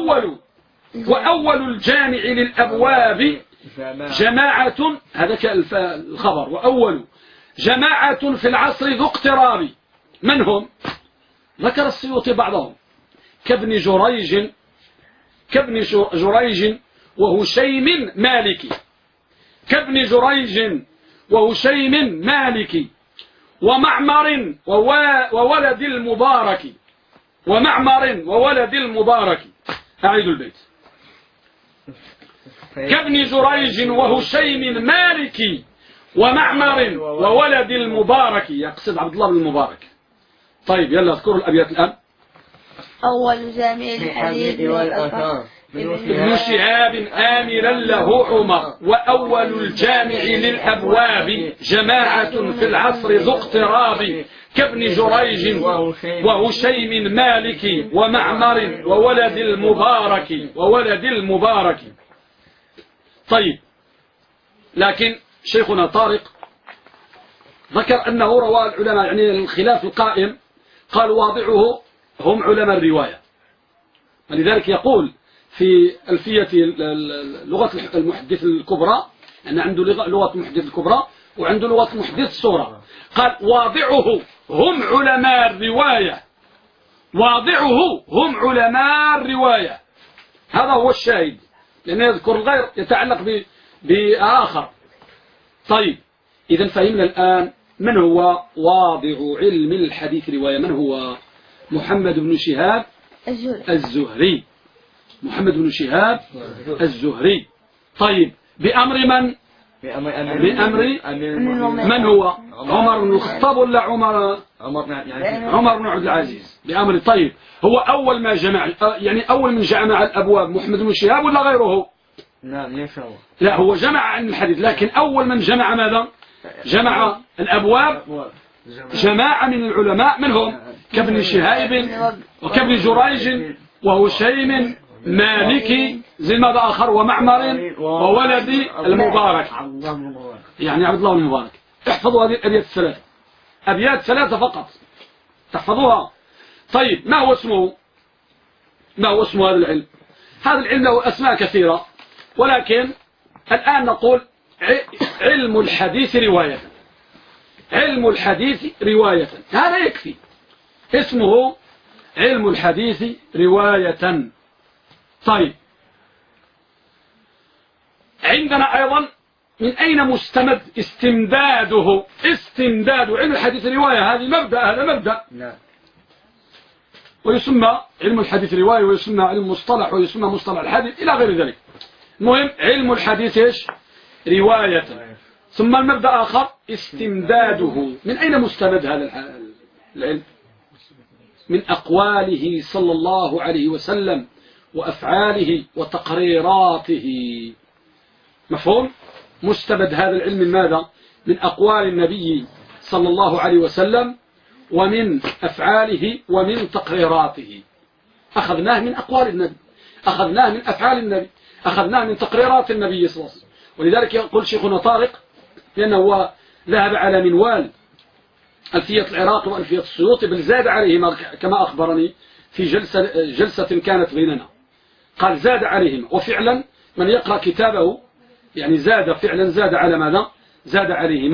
وأول الجامع للأبواب جماعة، هذا الخبر، وأول جماعة في العصر ذو اقتراب. من هم؟ ذكر السيوطي بعضهم كابن جريج وهشيم مالكي، كابن جريج وهشيم مالكي ومعمر وولد المبارك، ومعمر وولد المبارك. أعيد البيت. كابن جريج وهشيم مالكي ومعمر وولد المبارك، يقصد عبد الله بن المبارك. طيب يلا اذكروا الأبيات الآن. أول جامع الحديث والأثر ابن شهاب آمرا له عمر، وأول الجامع للأبواب جماعة في العصر ذو اقتراب، كابن جريج وهشيم مالك ومعمر وولد المبارك. طيب لكن شيخنا طارق ذكر أنه روى العلماء، يعني الخلاف القائم، قال واضعه هم علماء الرواية، ولذلك يقول في ألفية لغة المحدث الكبرى أن عنده لغة المحدث الكبرى وعنده لغة المحدث الصغرى، قال واضعه هم علماء الرواية، واضعه هم علماء الرواية. هذا هو الشاهد، لأنه يذكر الغير يتعلق بآخر. طيب إذا فهمنا الآن من هو واضع علم الحديث رواية. من هو؟ محمد بن شهاب الزهري. محمد بن شهاب الزهري. طيب بأمر من؟ بأمر من هو؟ عمر بن الخطاب ولا عمر بن عبد العزيز؟ بأمر. طيب هو أول ما جمع، يعني أول من جمع الأبواب محمد بن شهاب ولا غيره؟ لا هو جمع عن الحديث، لكن أول من جمع ماذا؟ جمع الأبواب جماعة من العلماء، منهم كابن شهاب وكابن جريج وهشيم مالكي زي ماذا آخر، ومعمر وولد المبارك، يعني عبد الله المبارك. احفظوا هذه الأبيات الثلاثة، أبيات ثلاثة فقط تحفظوها. طيب ما هو اسمه؟ ما هو اسم هذا العلم؟ هذا العلم له أسماء كثيرة، ولكن الآن نقول علم الحديث رواية. علم الحديث رواية، هذا يكفي، اسمه علم الحديث رواية. طيب عندنا أيضا من أين مستمد استمداده؟ استمداد علم الحديث رواية، هذه مبدأ، هذا مبدأ. ويسمى علم الحديث رواية، ويسمى علم مصطلح، ويسمى مصطلح الحديث إلى غير ذلك. المهم علم الحديث إيش؟ رواية. ثم المبدأ آخر استمداده. من أين مستمد هذا العلم؟ من أقواله صلى الله عليه وسلم وأفعاله وتقريراته. مفهوم؟ مستمد هذا العلم من ماذا؟ من أقوال النبي صلى الله عليه وسلم ومن أفعاله ومن تقريراته. أخذناه من أقوال النبي، أخذناه من أفعال النبي، أخذناه من تقريرات النبي صلى الله عليه وسلم. ولذلك يقول شيخنا طارق لأنه ذهب على منوال ألفية العراق وألفية السيوطي، بل زاد عليهما كما أخبرني في جلسة كانت بيننا، قال زاد عليهما. وفعلا من يقرأ كتابه يعني زاد، فعلا زاد على ماذا؟ زاد عليهما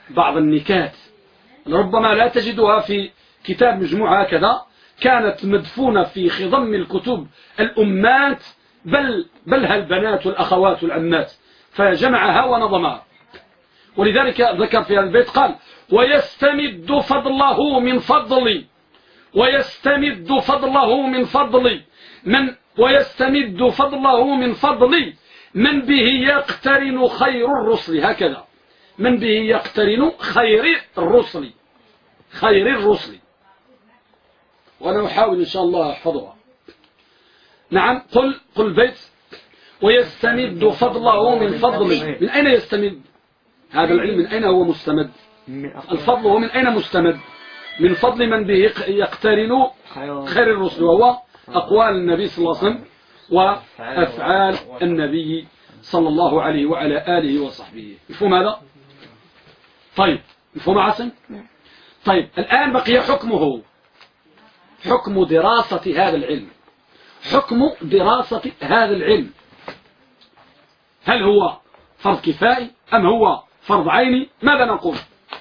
بعض النكات ربما لا تجدها في كتاب مجموعة هكذا، كانت مدفونة في خضم الكتب الأمات بلها البنات والأخوات والعمات، فجمعها ونظمها. ولذلك ذكر في البيت قال: ويستمد فضله من فضلي، ويستمد فضله من فضلي ويستمد فضله من فضلي من به يقترن خير الرسل. هكذا، من به يقترن خير الرسل، خير الرسل. وأنا أحاول إن شاء الله أحفظها. نعم، قل البيت: ويستمد فضله من فضلي. من أين يستمد هذا العلم؟ من أين هو مستمد؟ الفضل هو من أين مستمد؟ من فضل من به يقترن خير الرسل، وهو أقوال النبي صلى الله عليه وسلم وأفعال النبي صلى الله عليه وعلى آله وصحبه. مفهوم هذا؟ طيب، مفهوم عاصم؟ طيب، الآن بقي حكمه، حكم دراسة هذا العلم، حكم دراسة هذا العلم. هل هو فرض كفائي أم هو فرض عيني؟ ماذا نقول؟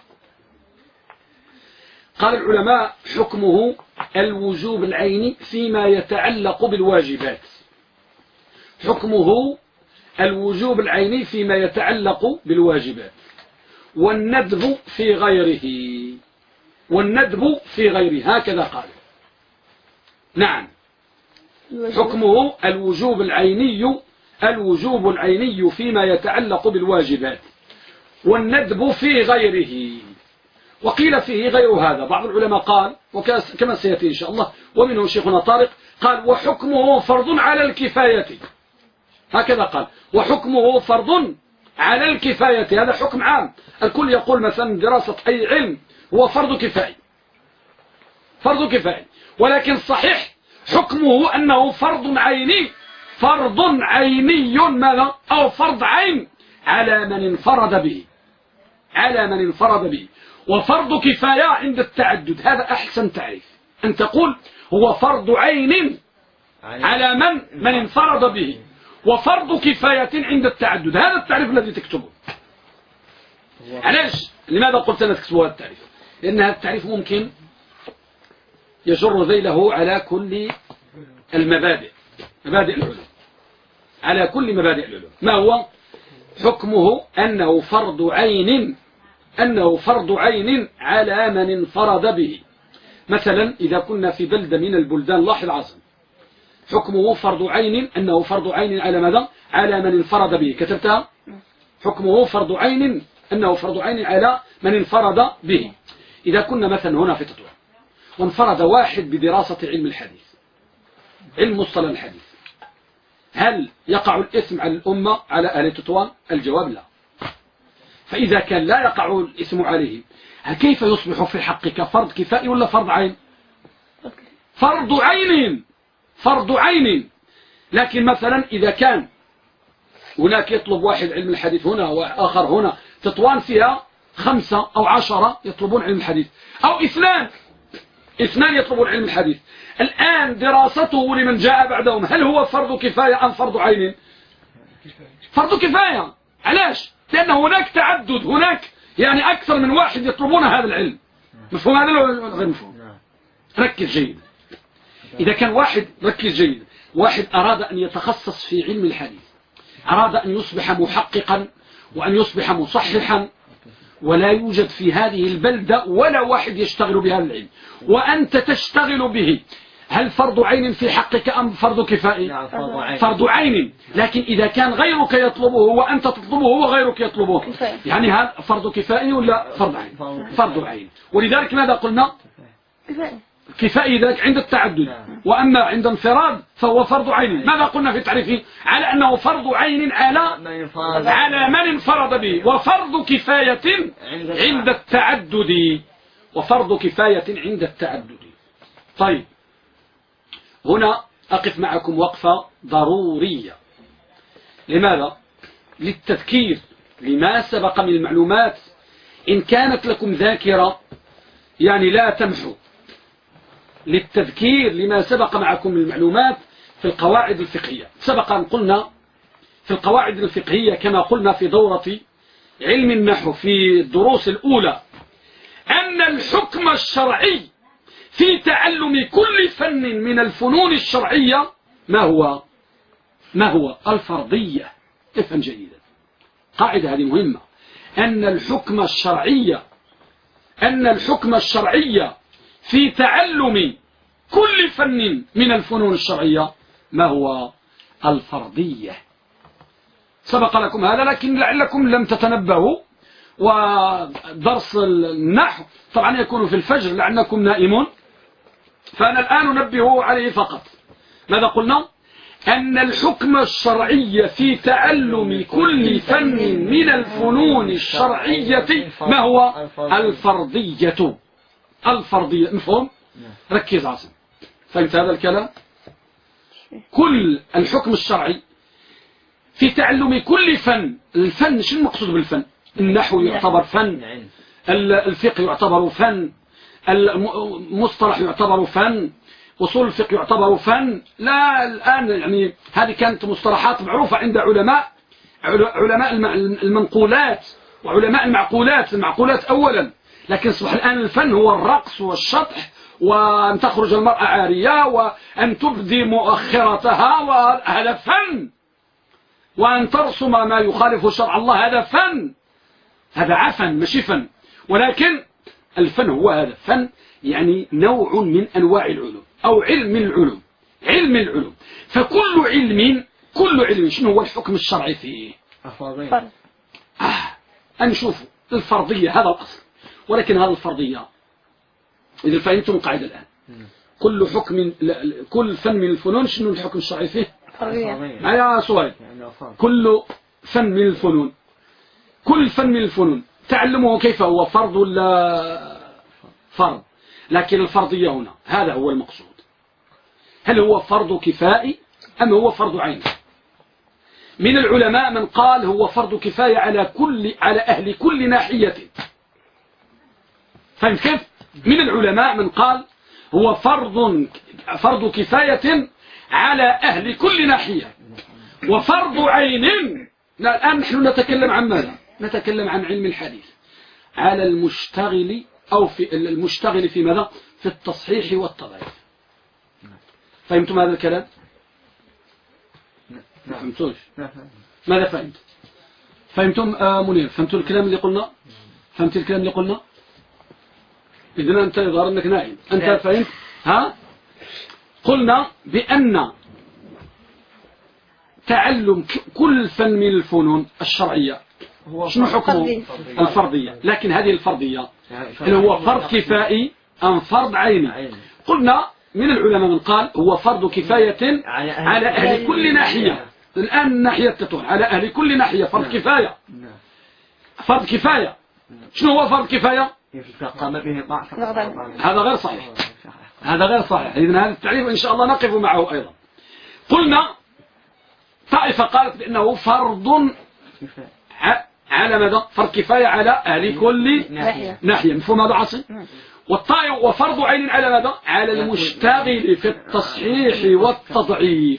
قال العلماء: حكمه الوجوب العيني فيما يتعلق بالواجبات، حكمه الوجوب العيني فيما يتعلق بالواجبات، والندب في غيره، والندب في غيره، هكذا قال. نعم، حكمه الوجوب العيني، الوجوب العيني فيما يتعلق بالواجبات، والندب في غيره. وقيل فيه غير هذا. بعض العلماء قال، وكما سيأتي إن شاء الله، ومنه شيخنا طارق قال: وحكمه فرض على الكفاية. هكذا قال: وحكمه فرض على الكفاية. هذا حكم عام، الكل يقول مثلا دراسة أي علم هو فرض كفاية، فرض كفاية. ولكن صحيح حكمه أنه فرض عيني، فرض عيني. ماذا؟ أو فرض عين على من انفرد به، على من انفرد به. وفرض كفاية عند التعدد، هذا أحسن تعريف، أن تقول هو فرض عين على من انفرد به، وفرض كفاية عند التعدد. هذا التعريف الذي تكتبه. علاش؟ لماذا قلت أنا تكتبه هذا التعريف؟ لأن هذا التعريف ممكن يجر ذيله على كل المبادئ، مبادئ العلوم، على كل مبادئ العلوم. ما هو حكمه؟ أنه فرض عين، أنه فرض عين على من انفرد به. مثلا إذا كنا في بلدة من البلدان، لاحظ عاصم، حكمه فرض عين، أنه فرض عين على ماذا؟ على من انفرد به. كتبتها؟ حكمه فرض عين، أنه فرض عين على من انفرد به. إذا كنا مثلا هنا في تطوان وانفرد واحد بدراسة علم الحديث، علم مصطلح الحديث، هل يقع الإثم على الأمة، على أهل تطوان؟ الجواب لا. فإذا كان لا يقع الإثم عليهم، هل كيف يصبح في حقك فرض كفائي ولا فرض عين؟ فرض عين، فرض عين. لكن مثلا إذا كان هناك يطلب واحد علم الحديث هنا وآخر هنا، تطوان فيها 5 أو 10 يطلبون علم الحديث، أو اثنان يطلبون علم الحديث، الآن دراسته لمن جاء بعدهم هل هو فرض كفاية أم فرض عين؟ فرض كفاية. علاش؟ لأن هناك تعدد، هناك يعني أكثر من واحد يطلبون هذا العلم. مفهوم هذا ولا غير مفهوم؟ ركز جيد. إذا كان واحد، ركز جيد، واحد أراد أن يتخصص في علم الحديث، أراد أن يصبح محققا وأن يصبح مصححا، ولا يوجد في هذه البلدة ولا واحد يشتغل بهذا العلم، وأنت تشتغل به، هل فرض عين في حقك أم فرض كفائي؟ فرض عين. لكن إذا كان غيرك يطلبه وأنت تطلبه وغيرك يطلبه، يعني هذا فرض كفائي ولا فرض عين؟ فرض عين. ولذلك ماذا قلنا؟ كفائي ذلك عند التعدد، وأما عند انفراد فهو فرض عين. ماذا قلنا في تعريفه؟ على أنه فرض عين على من انفرد به، وفرض كفاية عند التعدد، وفرض كفاية عند التعدد. طيب، هنا أقف معكم وقفة ضرورية. لماذا؟ للتذكير لما سبق من المعلومات. إن كانت لكم ذاكرة يعني لا تمحوا، للتذكير لما سبق معكم من المعلومات في القواعد الفقهية. سبق أن قلنا في القواعد الفقهية كما قلنا في دورة علم النحو في الدروس الأولى أن الحكم الشرعي في تعلم كل فن من الفنون الشرعية ما هو الفرضية. افهم جيدا، قاعدة هذه مهمة. أن الحكم الشرعي في تعلم كل فن من الفنون الشرعية ما هو الفرضية. سبق لكم هذا لكن لعلكم لم تتنبهوا، ودرس النحو طبعا يكون في الفجر لأنكم نائمون، فأنا الآن أنبه عليه فقط. ماذا قلنا؟ أن الحكم الشرعي في تعلم كل فن من الفنون الشرعية ما هو الفرضية. مفهوم؟ ركز عاصم، فهمت هذا الكلام؟ كل الحكم الشرعي في تعلم كل فن. الفن شنو المقصود بالفن؟ النحو يعتبر فن، الفقه يعتبر فن، المصطلح يعتبر فن، أصول الفقه يعتبر فن. لا الآن يعني هذه كانت مصطلحات معروفة عند علماء المنقولات وعلماء المعقولات أولا، لكن أصبح الآن الفن هو الرقص والشطح، وأن تخرج المرأة عارية، وأن تبدي مؤخرتها، وهذا فن، وأن ترسم ما يخالف شرع الله هذا فن. هذا عفن مش فن، ولكن الفن هو هذا فن، يعني نوع من أنواع العلوم أو علم العلوم. فكل علم شنو هو الحكم الشرعي فيه؟ فرض. نشوف الفرضية هذا الأصل، ولكن هذا الفرضية إذا فهمتم القاعدة الآن، كل فن من الفنون شنو الحكم الشرعي فيه؟ فرضية. يا سؤال، كل فن من الفنون تعلمه كيف هو فرض ولا فرض؟ لكن الفرضية هنا هذا هو المقصود. هل هو فرض كفائي أم هو فرض عين؟ من العلماء من قال هو فرض كفاية على أهل كل ناحية. فهمت كيف؟ من العلماء من قال هو فرض كفاية على أهل كل ناحية، وفرض عين. الآن نحن نتكلم عن ماذا؟ نتكلم عن علم الحديث، على المشتغل أو في المشتغل في ماذا؟ في التصحيح والتضعيف. فهمتم هذا الكلام؟ ما فهمتوش؟ ماذا فهمت؟ فهمتم منير؟ فهمتوا الكلام اللي قلنا؟ فهمت الكلام اللي قلنا؟ إذن أنت يظهر أنك نائم. أنت فهمت؟ ها؟ قلنا بأن تعلم كل فن من الفنون الشرعية شنو حكمه؟ الفرضية. لكن هذه الفرضية هل هو فرض كفائي أم فرض عيني؟ قلنا من العلماء من قال هو فرض كفاية على أهل كل ناحية. الآن ناحية تتون على أهل كل ناحية فرض كفاية. فرض كفاية شنو هو فرض كفاية؟ هذا غير صحيح. إذن هذا التعريف إن شاء الله نقف معه أيضا. قلنا طائفة قالت بأنه فرض على ماذا؟ فرض كفاية على أهل كل ناحية. مفهوم هذا عاصم؟ وفرض عين على ماذا؟ على المشتغل في التصحيح والتضعيف.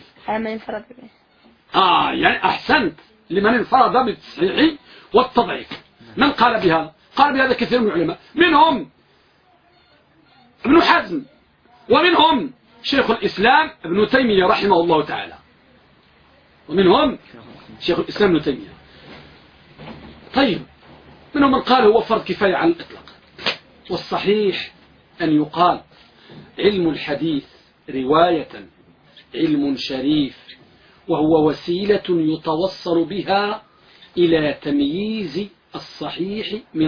يعني أحسنت، لمن انفرد بالتصحيح والتضعيف. من قال بهذا؟ قال بهذا كثير من العلماء، منهم ابن حزم، ومنهم شيخ الإسلام ابن تيمية رحمه الله تعالى، ومنهم شيخ الإسلام ابن تيمية. طيب، منهم من قال هو فرض كفاية على الإطلاق. والصحيح أن يقال علم الحديث رواية علم شريف، وهو وسيلة يتوصل بها إلى تمييز الصحيح من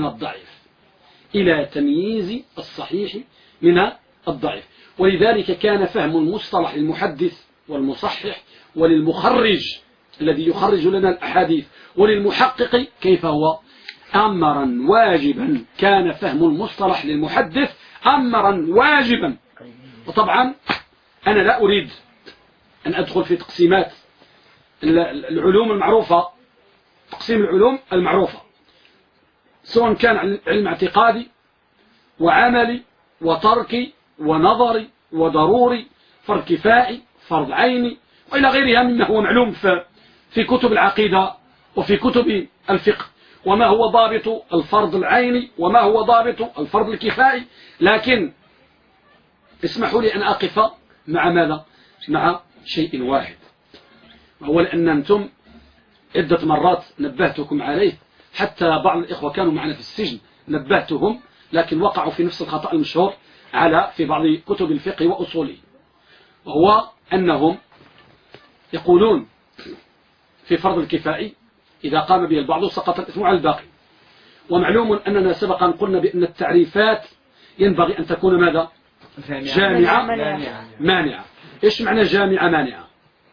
الضعيف. ولذلك كان فهم المصطلح للمحدث والمصحح وللمخرج الذي يخرج لنا الأحاديث وللمحقق كيف هو أمرا واجبا. كان فهم المصطلح للمحدث أمرا واجبا. وطبعا أنا لا أريد أن أدخل في تقسيمات العلوم المعروفة، تقسيم العلوم المعروفة سواء كان علم اعتقادي وعملي وتركي ونظري وضروري، فرض كفائي، فرض عيني، وإلى غيرها مما هو معلوم في كتب العقيدة وفي كتب الفقه. وما هو ضابط الفرض العيني وما هو ضابط الفرض الكفائي، لكن اسمحوا لي أن أقف مع ماذا؟ مع شيء واحد، وهو أن أنتم عدة مرات نبهتكم عليه، حتى بعض الإخوة كانوا معنا في السجن نبهتهم، لكن وقعوا في نفس الخطأ المشهور في بعض كتب الفقه وأصوله، وهو أنهم يقولون في فرض الكفائي إذا قام به البعض سقط الإثم على الباقي. ومعلوم أننا سبقا قلنا بأن التعريفات ينبغي أن تكون ماذا؟ جامعة مانعة. إيش معنى جامعة مانعة؟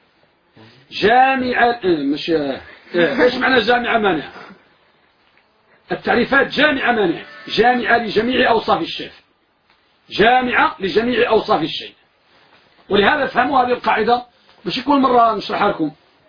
جامعة مش إيش معنى جامعة مانعة؟ التعريفات جامعة مانعة، جامعة لجميع أوصاف الشيء، جامعة لجميع أوصاف الشيء. ولهذا فهموا هذه القاعدة، مش كل مرة نشرحها لكم.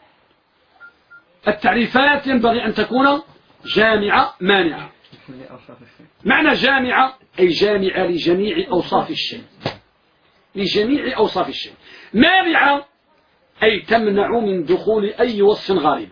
التعريفات ينبغي أن تكون جامعة مانعة. معنى جامعة أي جامعة لجميع أوصاف الشيء، لجميع أوصاف الشيء. مانعة أي تمنع من دخول أي وصف غريب،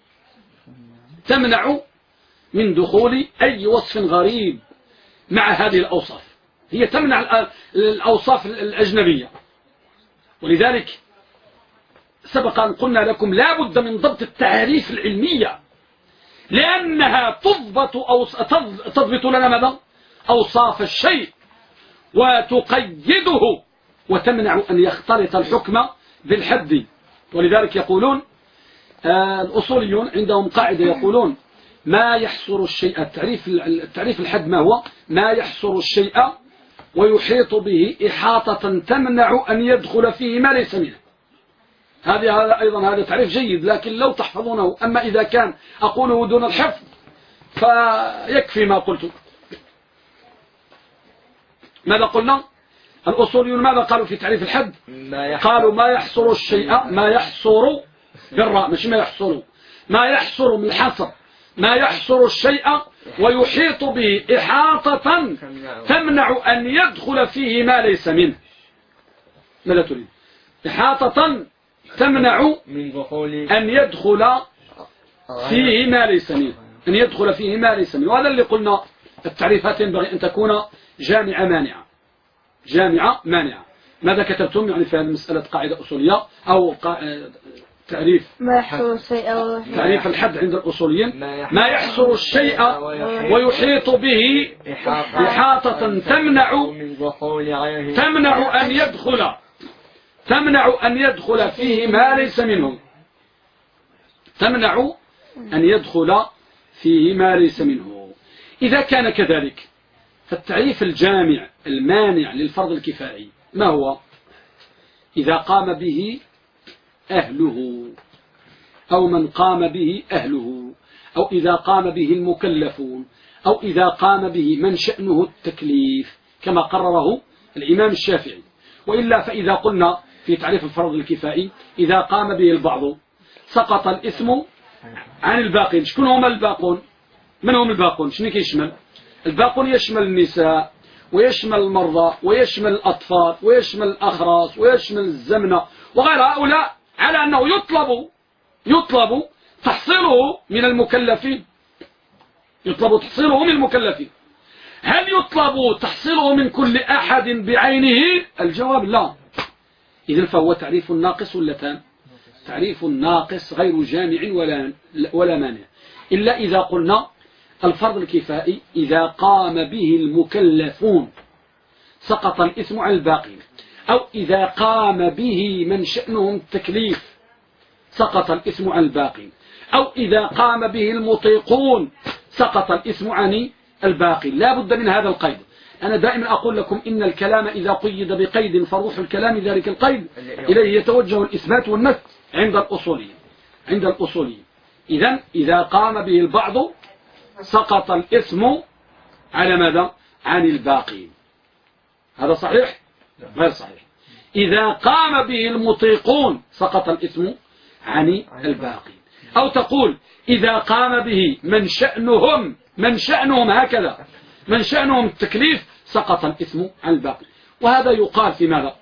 تمنع من دخول أي وصف غريب مع هذه الأوصاف، هي تمنع الأوصاف الأجنبية. ولذلك سبق أن قلنا لكم لا بد من ضبط التعريف العلمية، لأنها تضبط لنا ماذا؟ أوصاف الشيء وتقيده وتمنع أن يختلط الحكم بالحد. ولذلك يقولون الأصوليون عندهم قاعدة يقولون ما يحصر الشيء، التعريف الحد ما هو؟ ما يحصر الشيء ويحيط به إحاطة تمنع أن يدخل فيه ما ليس منه. هذا أيضا هذا تعريف جيد، لكن لو تحفظونه. أما إذا كان أقوله دون الحفظ فيكفي ما قلت. ماذا قلنا؟ الأصوليون ماذا قالوا في تعريف الحد؟ قالوا ما يحصر الشيء، ما يحصر بالراء مش ما يحصر، ما يحصر من حصر، ما يحصر الشيء ويحيط به إحاطة تمنع أن يدخل فيه ما ليس منه. ماذا تريد؟ إحاطة تمنع أن يدخل فيه ما ليس منه، أن يدخل فيه ما ليس منه. وهذا اللي قلنا التعريفات ينبغي أن تكون جامعة مانعة، جامعة مانعة. ماذا كتبتم يعني في هذه المسألة؟ قاعدة أصولية أو تعريف تعريف الحد عند الأصوليين: ما يحصر الشيء ويحيط به إحاطة تمنع أن يدخل فيه ما ليس منه، تمنع أن يدخل فيه ما ليس منه. إذا كان كذلك فالتعريف الجامع المانع للفرض الكفائي ما هو؟ إذا قام به أهله أو من قام به أهله، أو إذا قام به المكلفون، أو إذا قام به من شأنه التكليف كما قرره الإمام الشافعي. وإلا فإذا قلنا في تعريف الفرض الكفائي إذا قام به البعض سقط الإثم عن الباقين. شكون هم الباقون؟ من هم الباقون؟ شنو كيشمل؟ الباقون يشمل النساء ويشمل المرضى ويشمل الأطفال ويشمل الأخراس ويشمل الزمنة وغير هؤلاء، على أنه يطلب تحصيله من المكلفين، يطلب تحصيله من المكلفين. هل يطلب تحصيله من كل أحد بعينه؟ الجواب لا. إذن فهو تعريف ناقص ولا تام؟ تعريف ناقص غير جامع ولا مانع، إلا إذا قلنا الفرض الكفائي إذا قام به المكلفون سقط الإثم عن الباقين، أو إذا قام به من شأنهم التكليف سقط الإثم عن الباقين، أو إذا قام به المطيقون سقط الإثم عن الباقين. لا بد من هذا القيد. أنا دائما أقول لكم إن الكلام إذا قيد بقيد فروح الكلام ذلك القيد إليه يتوجه الإثبات والنفي عند الأصوليين. إذن إذا قام به البعض سقط الإثم على ماذا؟ عن الباقين. هذا صحيح؟ غير صحيح. إذا قام به المطيقون سقط الإثم عن الباقين. أو تقول إذا قام به من شأنهم هكذا، من شأنهم التكليف سقط الإثم عن الباقي. وهذا يقال في ماذا؟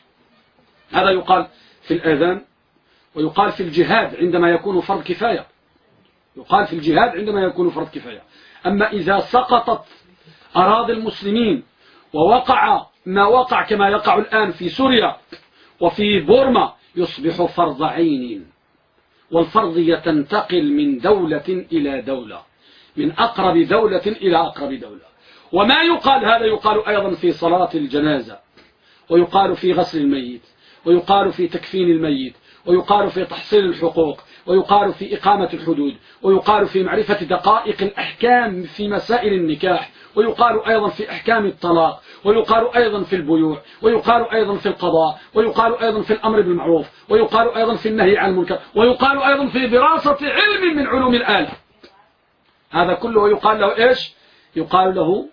هذا يقال في الأذان، ويقال في الجهاد عندما يكون فرض كفاية. يقال في الجهاد عندما يكون فرض كفاية. أما إذا سقطت أراضي المسلمين ووقع ما وقع كما يقع الآن في سوريا وفي بورما يصبح فرض عين، والفرضية تنتقل من دولة إلى دولة، من أقرب دولة إلى أقرب دولة. وما يقال هذا يقال أيضا في صلاة الجنازة، ويقال في غسل الميت، ويقال في تكفين الميت، ويقال في تحصيل الحقوق، ويقال في إقامة الحدود، ويقال في معرفة دقائق الأحكام في مسائل النكاح، ويقال أيضا في أحكام الطلاق، ويقال أيضا في البيوع، ويقال أيضا في القضاء، ويقال أيضا في الأمر بالمعروف، ويقال أيضا في النهي عن المنكر، ويقال أيضا في دراسة علم من علوم الآلة. هذا كله يقال له إيش؟ يقال له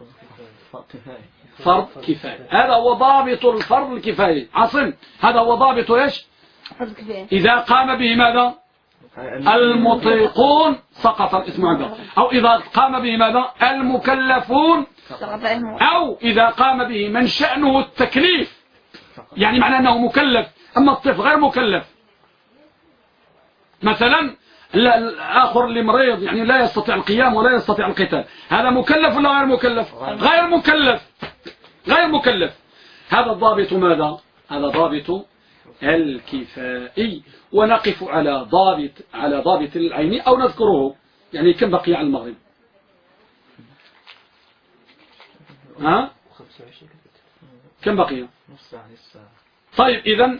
فرض كفاية. هذا هو ضابط الفرض الكفاية. عاصم، هذا هو ضابط إيش؟ إذا قام به ماذا؟ المطيقون سقط الإثم عنده، أو إذا قام به ماذا؟ المكلفون، أو إذا قام به من شأنه التكليف، يعني معناه أنه مكلف، أما الطفل غير مكلف. مثلا الآخر اللي مريض يعني لا يستطيع القيام ولا يستطيع القتال، هذا مكلف ولا غير مكلف؟ غير مكلف، غير مكلف. هذا الضابط ماذا؟ هذا ضابط الكفائي. ونقف على ضابط العين أو نذكره. يعني كم بقي على المغرب؟ ها؟ كم بقي؟ طيب إذن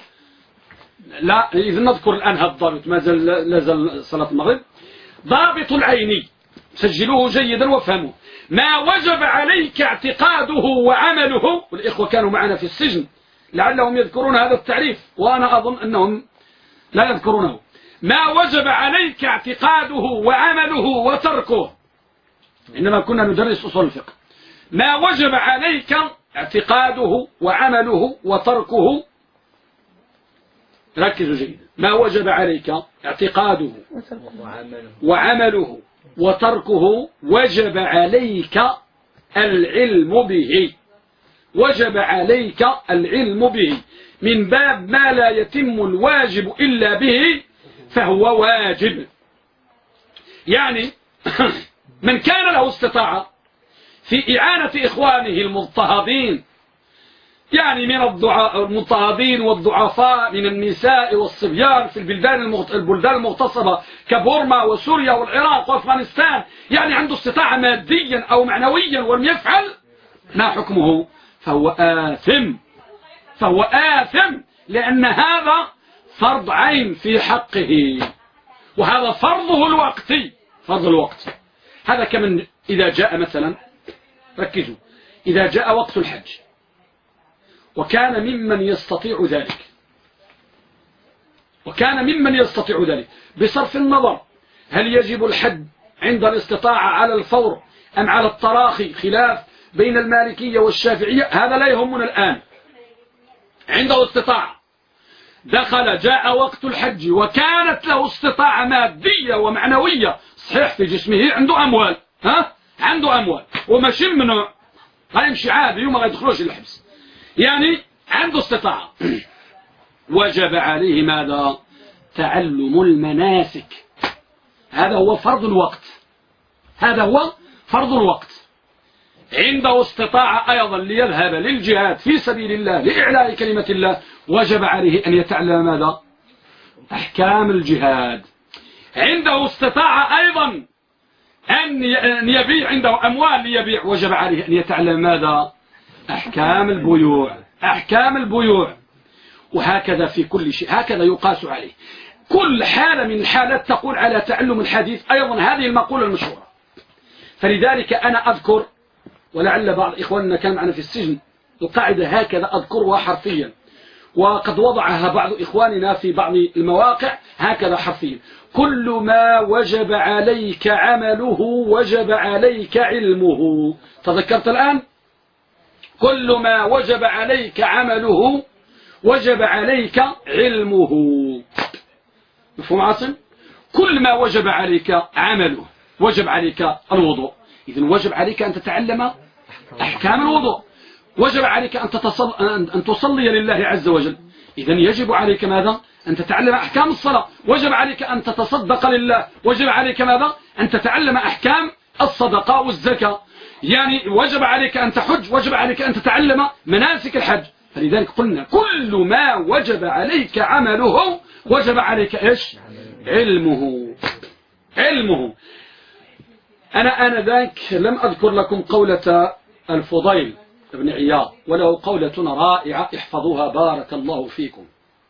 نذكر الآن هذا الضابط، ما زال صلاة المغرب. ضابط العين سجلوه جيدا وافهموه. ما وجب عليك اعتقاده وعمله، والإخوة كانوا معنا في السجن لعلهم يذكرون هذا التعريف، وأنا أظن أنهم لا يذكرونه. ما وجب عليك اعتقاده وعمله وتركه، إنما كنا ندرس أصول الفقه. ما وجب عليك اعتقاده وعمله وتركه، ركزوا جيدا. ما وجب عليك اعتقاده وعمله وتركه وجب عليك العلم به، وجب عليك العلم به، من باب ما لا يتم الواجب إلا به فهو واجب. يعني من كان له استطاعة في إعانة إخوانه المضطهدين، يعني من المضطهدين والضعفاء من النساء والصبيان في البلدان المغتصبة كبورما وسوريا والعراق وأفغانستان، يعني عنده استطاعة ماديا أو معنويا ولم يفعل، ما حكمه؟ فهو آثم، فهو آثم، لأن هذا فرض عين في حقه، وهذا فرضه الوقتي، فرض الوقت. هذا كمن إذا جاء مثلا، ركزوا، إذا جاء وقت الحج وكان ممن يستطيع ذلك، وكان ممن يستطيع ذلك بصرف النظر هل يجب الحج عند الاستطاعة على الفور أم على التراخي، خلاف بين المالكية والشافعية، هذا لا يهمنا الآن. عنده استطاعة، دخل جاء وقت الحج وكانت له استطاعة مادية ومعنوية، صحيح في جسمه عنده أموال، عنده أموال وماشي ممنوع، يمشي عادي وما يدخلوش الحبس، يعني عنده استطاعة. وجب عليه ماذا؟ تعلم المناسك. هذا هو فرض الوقت، هذا هو فرض الوقت. عنده استطاعة أيضا ليذهب للجهاد في سبيل الله لإعلاء كلمة الله، وجب عليه أن يتعلم ماذا؟ أحكام الجهاد. عنده استطاعة أيضا أن يبيع، عنده أموال ليبيع، وجب عليه أن يتعلم ماذا؟ أحكام البيوع، أحكام البيوع. وهكذا في كل شيء، هكذا يقاس عليه. كل حالة من الحالات تقول على تعلم الحديث أيضا هذه المقولة المشهورة. فلذلك أنا أذكر، ولعل بعض إخواننا كان معنا في السجن، القاعدة هكذا أذكرها حرفيا، وقد وضعها بعض إخواننا في بعض المواقع هكذا حرفيا: كل ما وجب عليك عمله وجب عليك علمه. تذكرت الآن؟ كل ما وجب عليك عمله وجب عليك علمه. مفهوم عاصم؟ كل ما وجب عليك عمله وجب عليك الوضوء، إذن وجب عليك أن تتعلم أحكام الوضوء، وجب عليك أن تصلي لله عز وجل، إذن يجب عليك ماذا؟ أن تتعلم أحكام الصلاة، وجب عليك أن تتصدق لله، وجب عليك ماذا؟ أن تتعلم أحكام الصدقة والزكاة، يعني وجب عليك أن تحج، وجب عليك أن تتعلم مناسك الحج. فلذلك قلنا كل ما وجب عليك عمله وجب عليك إيش؟ علمه. أنا ذاك لم أذكر لكم قولة الفضيل بن عياض، وله قولة رائعة احفظوها بارك الله فيكم.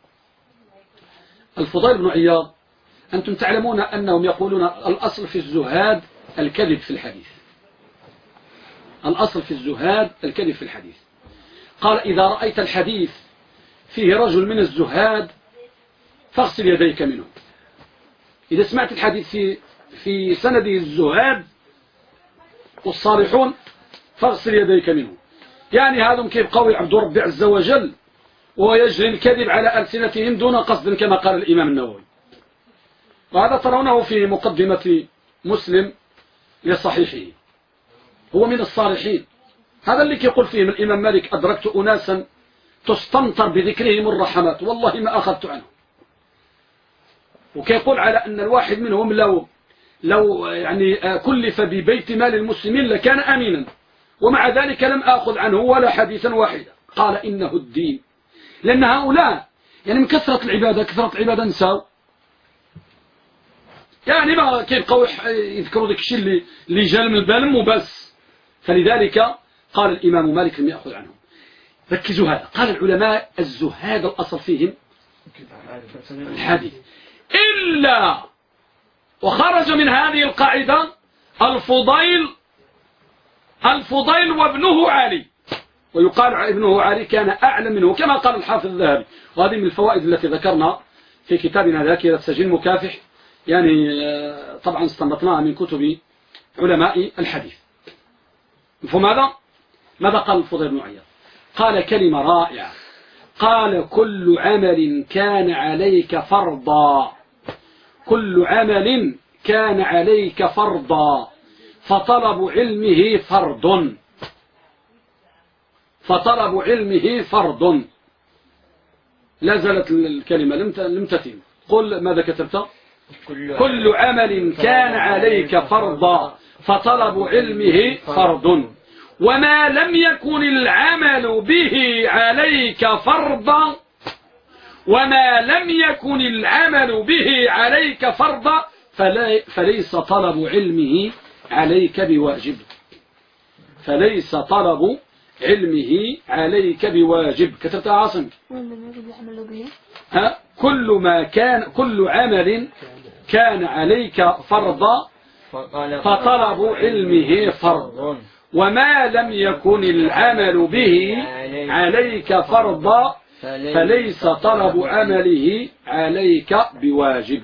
الفضيل بن عياض أنتم تعلمون أنهم يقولون الأصل في الزهاد الكذب في الحديث. الأصل في الزهاد الكذب في الحديث. قال إذا رأيت الحديث فيه رجل من الزهاد فاغسل يديك منه. إذا سمعت الحديث في سنده الزهاد والصالحون فاغسل يديك منه. يعني هذا كيبقاو يعبدوا ربي عز وجل ويجري الكذب على ألسنتهم دون قصد كما قال الإمام النووي. وهذا ترونه في مقدمة مسلم لصحيحه، هو من الصالحين. هذا اللي يقول فيهم الإمام مالك أدركت أناسا تستمطر بذكرهم الرحمات والله ما أخذت عنه. وكيقول على أن الواحد منهم لو يعني كلف ببيت مال المسلمين لكان أمينا، ومع ذلك لم أخذ عنه ولا حديثا واحدا. قال إنه الدين، لأن هؤلاء يعني من كثرة العبادة نساو، يعني ما كيبقوا يذكروا ذاك الشيء اللي جاء من البال وبس. فلذلك قال الإمام مالك لم يأخذ عنهم. ركزوا هذا. قال العلماء الزهاد الأصل فيهم الحديث، إلا وخرج من هذه القاعدة الفضيل وابنه علي، ويقال ابنه علي كان أعلم منه كما قال الحافظ الذهبي. وهذه من الفوائد التي ذكرنا في كتابنا ذاكرة سجين مكافح، يعني طبعا استنبطناها من كتب علماء الحديث. مفهوم ماذا قال الفضيل بن عياض؟ قال كلمة رائعة، قال كل عمل كان عليك فرضا، كل عمل كان عليك فرضا فطلب علمه فرض، فطلب علمه فرض. لا زالت الكلمة لم تتم. قل ماذا كتبت؟ كل عمل كان عليك فرضا فطلب علمه فرض، وما لم يكن العمل به عليك فرضا، وما لم يكن العمل به عليك فرضا فليس طلب علمه عليك بواجب، فليس طلب علمه عليك بواجب. كتبتها عاصم؟ كل عمل كان عليك فرضا فطلب علمه فرض، وما لم يكن العمل به عليك فرضا فليس طلب عمله عليك بواجب،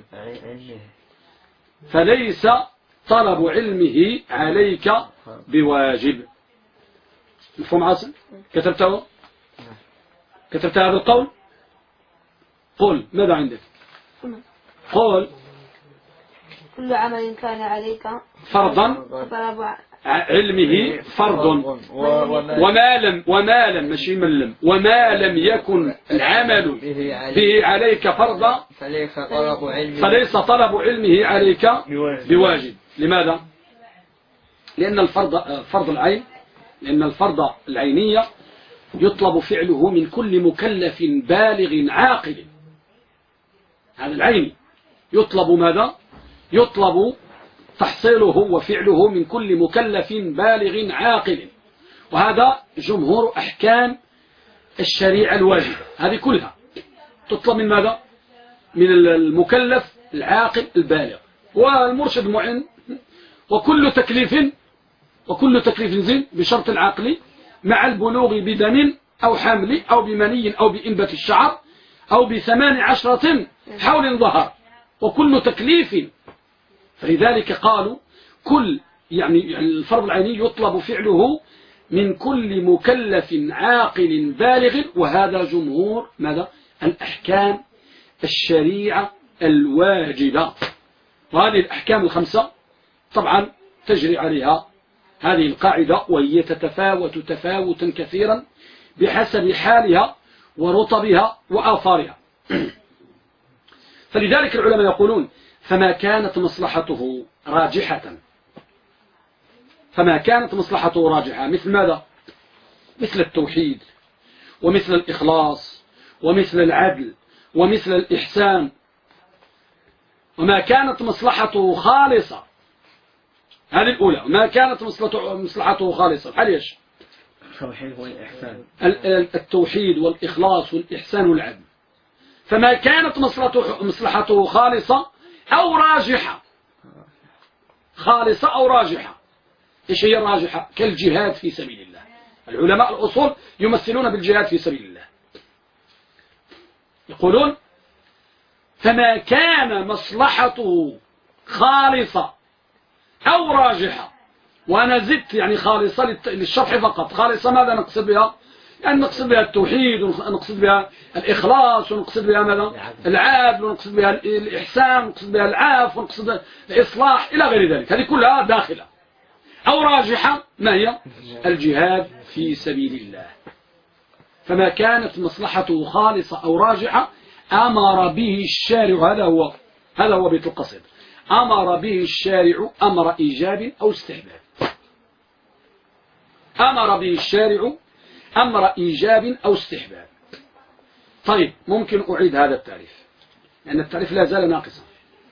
فليس طلب علمه عليك بواجب. مفهوم عاصم؟ كتبته؟ كتبت هذا القول؟ قول ماذا عندك؟ قول كل عمل كان عليك فرضا علمه فرض، وما لم ماشي من لم، وما لم يكن العمل به عليك فرضا فليس طلب علمه عليك بواجب. لماذا؟ لأن فرض العين، لأن الفرض العينية يطلب فعله من كل مكلف بالغ عاقل. هذا العين يطلب ماذا؟ يطلب تحصيله وفعله من كل مكلف بالغ عاقل. وهذا جمهور أحكام الشريعة الواجبة، هذه كلها تطلب من ماذا؟ من المكلف العاقل البالغ والمرشد المعين. وكل تكليف زين بشرط العقل مع البلوغ بدم أو حمل أو بمني أو بإنبة الشعر أو ب18 حول ظهر، وكل تكليف. فلذلك قالوا يعني الفرض العيني يطلب فعله من كل مكلف عاقل بالغ، وهذا جمهور ماذا؟ الأحكام الشريعة الواجبة. وهذه الأحكام الخمسة طبعا تجري عليها هذه القاعدة، وهي تتفاوت تفاوتا كثيرا بحسب حالها ورطبها وآثارها. فلذلك العلماء يقولون فما كانت مصلحته راجحة، فما كانت مصلحته راجحة مثل ماذا؟ مثل التوحيد ومثل الإخلاص ومثل العدل ومثل الإحسان. وما كانت مصلحته خالصة، هذه الأولى، ما كانت مصلحته خالصة، هل يش التوحيد والإحسان، التوحيد والإخلاص والإحسان والعدل. فما كانت مصلحته خالصة أو راجحة، خالصة أو راجحة. إيش هي الراجحة؟ كالجهاد في سبيل الله. العلماء الأصول يمثلون بالجهاد في سبيل الله، يقولون فما كان مصلحته خالصة أو راجحة. وأنا زدت يعني خالصة للشرح فقط. خالصة ماذا نقصد بها؟ يعني نقصد بها التوحيد، ونقصد بها الإخلاص، ونقصد بها ماذا؟ العدل، ونقصد بها الإحسان، ونقصد بها العفو، ونقصد بها الإصلاح إلى غير ذلك. هذه كلها داخلة. أو راجحة ما هي؟ الجهاد في سبيل الله. فما كانت مصلحته خالصة أو راجحة أمر به الشارع. هذا هو بيت القصيد. أمر به الشارع أمر إيجاب أو استحباب. أمر به الشارع أمر إيجاب أو استحباب. طيب ممكن أعيد هذا التعريف لأن التعريف لا زال ناقصا.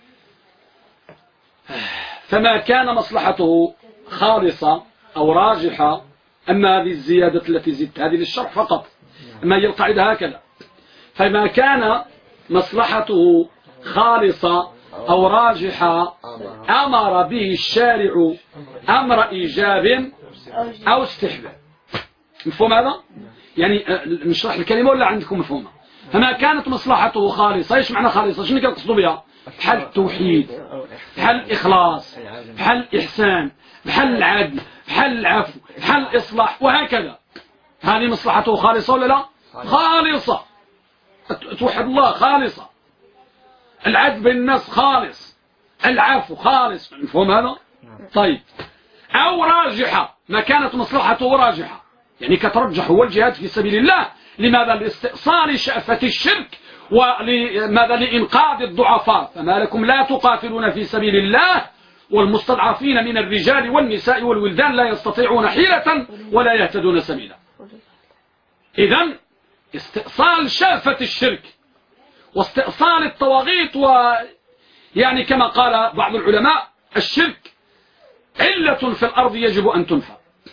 فما كان مصلحته خالصة أو راجحة، أما هذه الزيادة التي زدت هذه للشرح فقط، أما هي القاعدة هكذا. فما كان مصلحته خالصة أو راجحة أمر به الشارع أمر إيجاب أو استحباب. مفهوم هذا؟ يعني نشرح الكلمة ولا عندكم مفهومة؟ فما كانت مصلحته خالصة. إيش معنى خالصة؟ شنو يقصدوا بها؟ بحال التوحيد، بحال الإخلاص، بحال الإحسان، بحال العدل، بحال العفو، بحال الإصلاح، وهكذا. هذه مصلحته خالصة ولا لا؟ خالصة. توحد الله خالصة، العدل بين الناس خالص، العفو خالص. مفهوم هذا؟ طيب. أو راجحة، ما كانت مصلحته راجحة يعني كترجح هو الجهاد في سبيل الله. لماذا؟ لاستئصال شأفة الشرك، ولماذا؟ لإنقاذ الضعفاء. فما لكم لا تقاتلون في سبيل الله والمستضعفين من الرجال والنساء والولدان لا يستطيعون حيلة ولا يهتدون سبيلا. إذن استئصال شأفة الشرك واستئصال الطواغيت، ويعني كما قال بعض العلماء الشرك علة في الأرض يجب أن تنفى،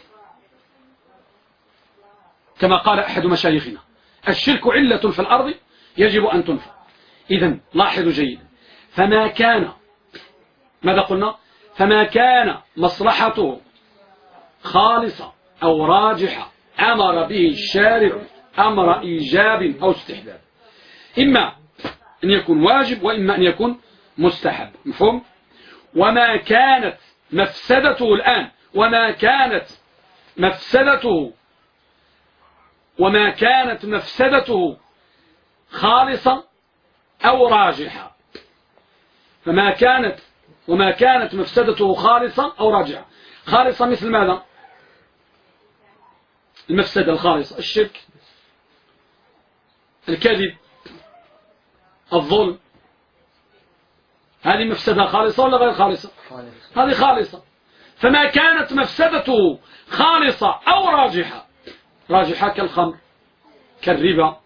كما قال أحد مشايخنا الشرك علة في الأرض يجب أن تنفى. إذن لاحظوا جيدا. فما كان، ماذا قلنا؟ فما كان مصلحته خالصة أو راجحة أمر به الشارع أمر إيجاب أو استحباب. إما أن يكون واجب وإما أن يكون مستحب. مفهوم؟ وما كانت مفسدته الآن، وما كانت مفسدته خالصة أو راجحة. وما كانت مفسدته خالصة أو راجحة. خالصة مثل ماذا؟ المفسدة الخالصة الشرك، الكذب، الظلم. هذه مفسدة خالصة ولا غير خالصة؟ هذه خالصة. فما كانت مفسدته خالصة أو راجحة، راجحة كالخمر كالربا،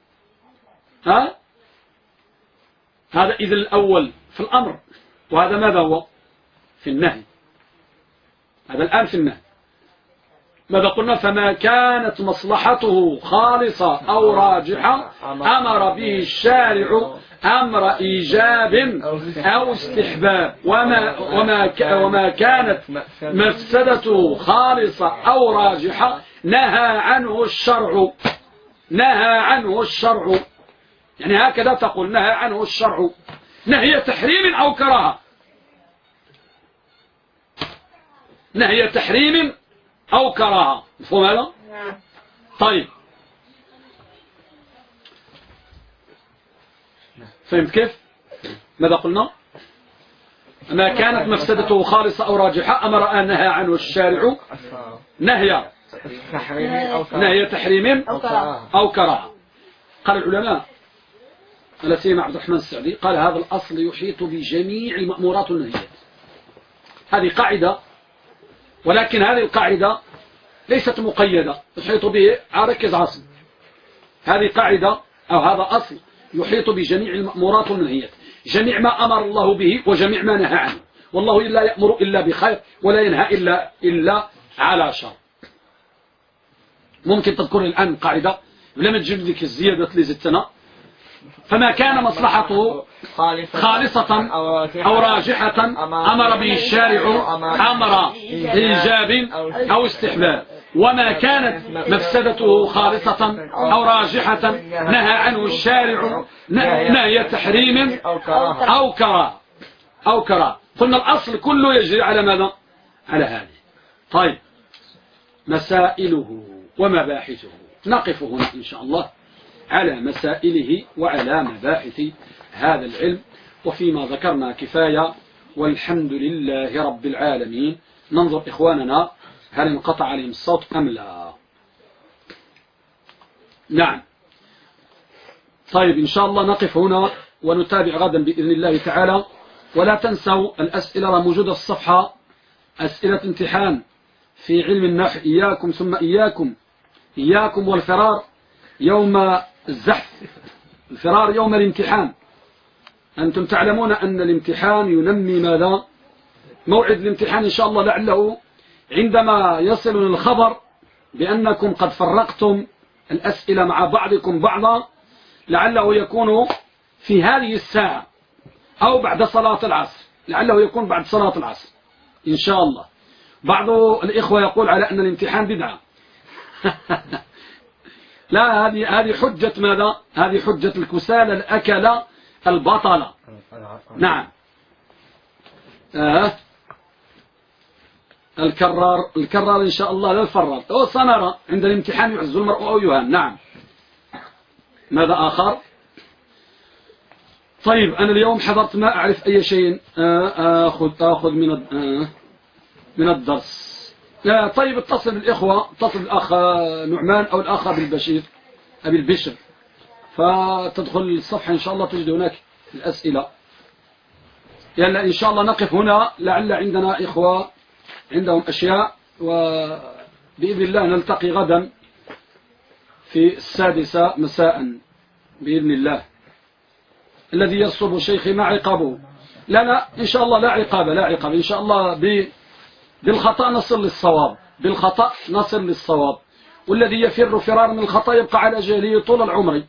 هذا إذن الأول في الأمر، وهذا ماذا هو؟ في النهي. هذا الآن في النهي. ماذا قلنا؟ فما كانت مصلحته خالصة أو راجحة أمر به الشارع أمر إيجاب أو استحباب. وما كانت مفسدته خالصة أو راجحة نهى عنه الشرع. يعني هكذا تقول نهى عنه الشرع، نهي تحريم أو كراهة، نهي تحريم أو كراهة. مفهوم هذا؟ طيب فهمت كيف؟ ماذا قلنا؟ ما كانت مفسدته خالصة أو راجحة أمر أن نهى عنه الشارع نهي تحريم أو كراهة. قال العلماء لا سيما عبد الرحمن السعدي قال هذا الأصل يحيط بجميع المأمورات والنهيات. هذه قاعدة، ولكن هذه القاعدة ليست مقيدة يحيط به ركز عاصم. هذه قاعدة أو هذا أصل يحيط بجميع المأمورات والنهيات، جميع ما أمر الله به وجميع ما نهى عنه، والله لا يأمر إلا بخير ولا ينهى إلا على شر. ممكن تذكر الآن قاعدة لما تجد لك الزيادة اللي زدتنا، فما كان مصلحته خالصة أو راجحة أمر به الشارع أمر بإيجاب أو استحباب، وما كانت مفسدته خالصة أو راجحة نهى عنه الشارع نهي تحريم أو كراهة. قلنا الأصل كله يجري على ماذا؟ على هذه. طيب، مسائله ومباحثه نقف هنا إن شاء الله على مسائله وعلى مباحث هذا العلم، وفيما ذكرنا كفاية، والحمد لله رب العالمين. ننظر إخواننا هل انقطع عليهم الصوت أم لا. نعم. طيب إن شاء الله نقف هنا ونتابع غدا بإذن الله تعالى. ولا تنسوا الأسئلة موجودة في الصفحة، أسئلة امتحان في علم النحو. إياكم ثم إياكم والفرار يوم الزحف، الفرار يوم الامتحان. أنتم تعلمون أن الامتحان ينمي ماذا؟ موعد الامتحان إن شاء الله لعله عندما يصل الخبر بأنكم قد فرقتم الأسئلة مع بعضكم بعضا، لعله يكون في هذه الساعة أو بعد صلاة العصر، لعله يكون بعد صلاة العصر إن شاء الله. بعض الإخوة يقول على أن الامتحان بدعة. لا، هذه حجة ماذا؟ هذه حجة الكسالى الأكل البطلة. نعم. الكرار إن شاء الله لا الفرار. سنرى عند الامتحان يعز المرء أو يهان. نعم. ماذا آخر؟ طيب أنا اليوم حضرت ما أعرف أي شيء أخذ من الدرس. طيب اتصل بالإخوة، اتصل بالأخ نعمان أو الأخ أبي البشر، فتدخل الصفحة إن شاء الله تجد هناك الأسئلة. يعني إن شاء الله نقف هنا، لعل عندنا إخوة عندهم أشياء، وبإذن الله نلتقي غدا في 6 مساء بإذن الله. الذي يصب شيخي ما عقابه؟ لا إن شاء الله لا عقاب إن شاء الله. بالخطأ نصل للصواب، والذي يفر فرار من الخطأ يبقى على جهله طول العمر.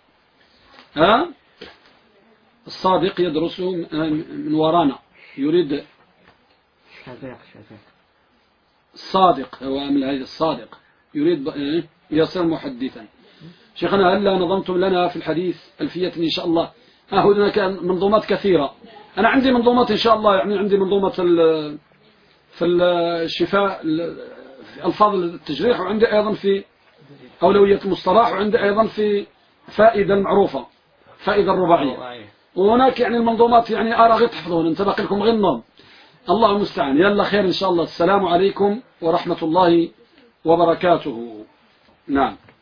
الصادق يدرس من ورانا، يريد الصادق، هو من هذا الصادق يريد يصير محدثا. شيخنا هل نظمتم لنا في الحديث ألفية إن شاء الله؟ هناك منظومات كثيرة. أنا عندي منظومات إن شاء الله، يعني عندي منظومة في الشفاء في ألفاظ التجريح، وعندي أيضا في أولوية المصطلح، وعندي أيضا في فائدة المعروفة، فائدة الرباعية. وهناك يعني المنظومات يعني أرى غير تحفظون، انت باقي لكم غير النوم. الله المستعان. يلا خير إن شاء الله. السلام عليكم ورحمة الله وبركاته. نعم.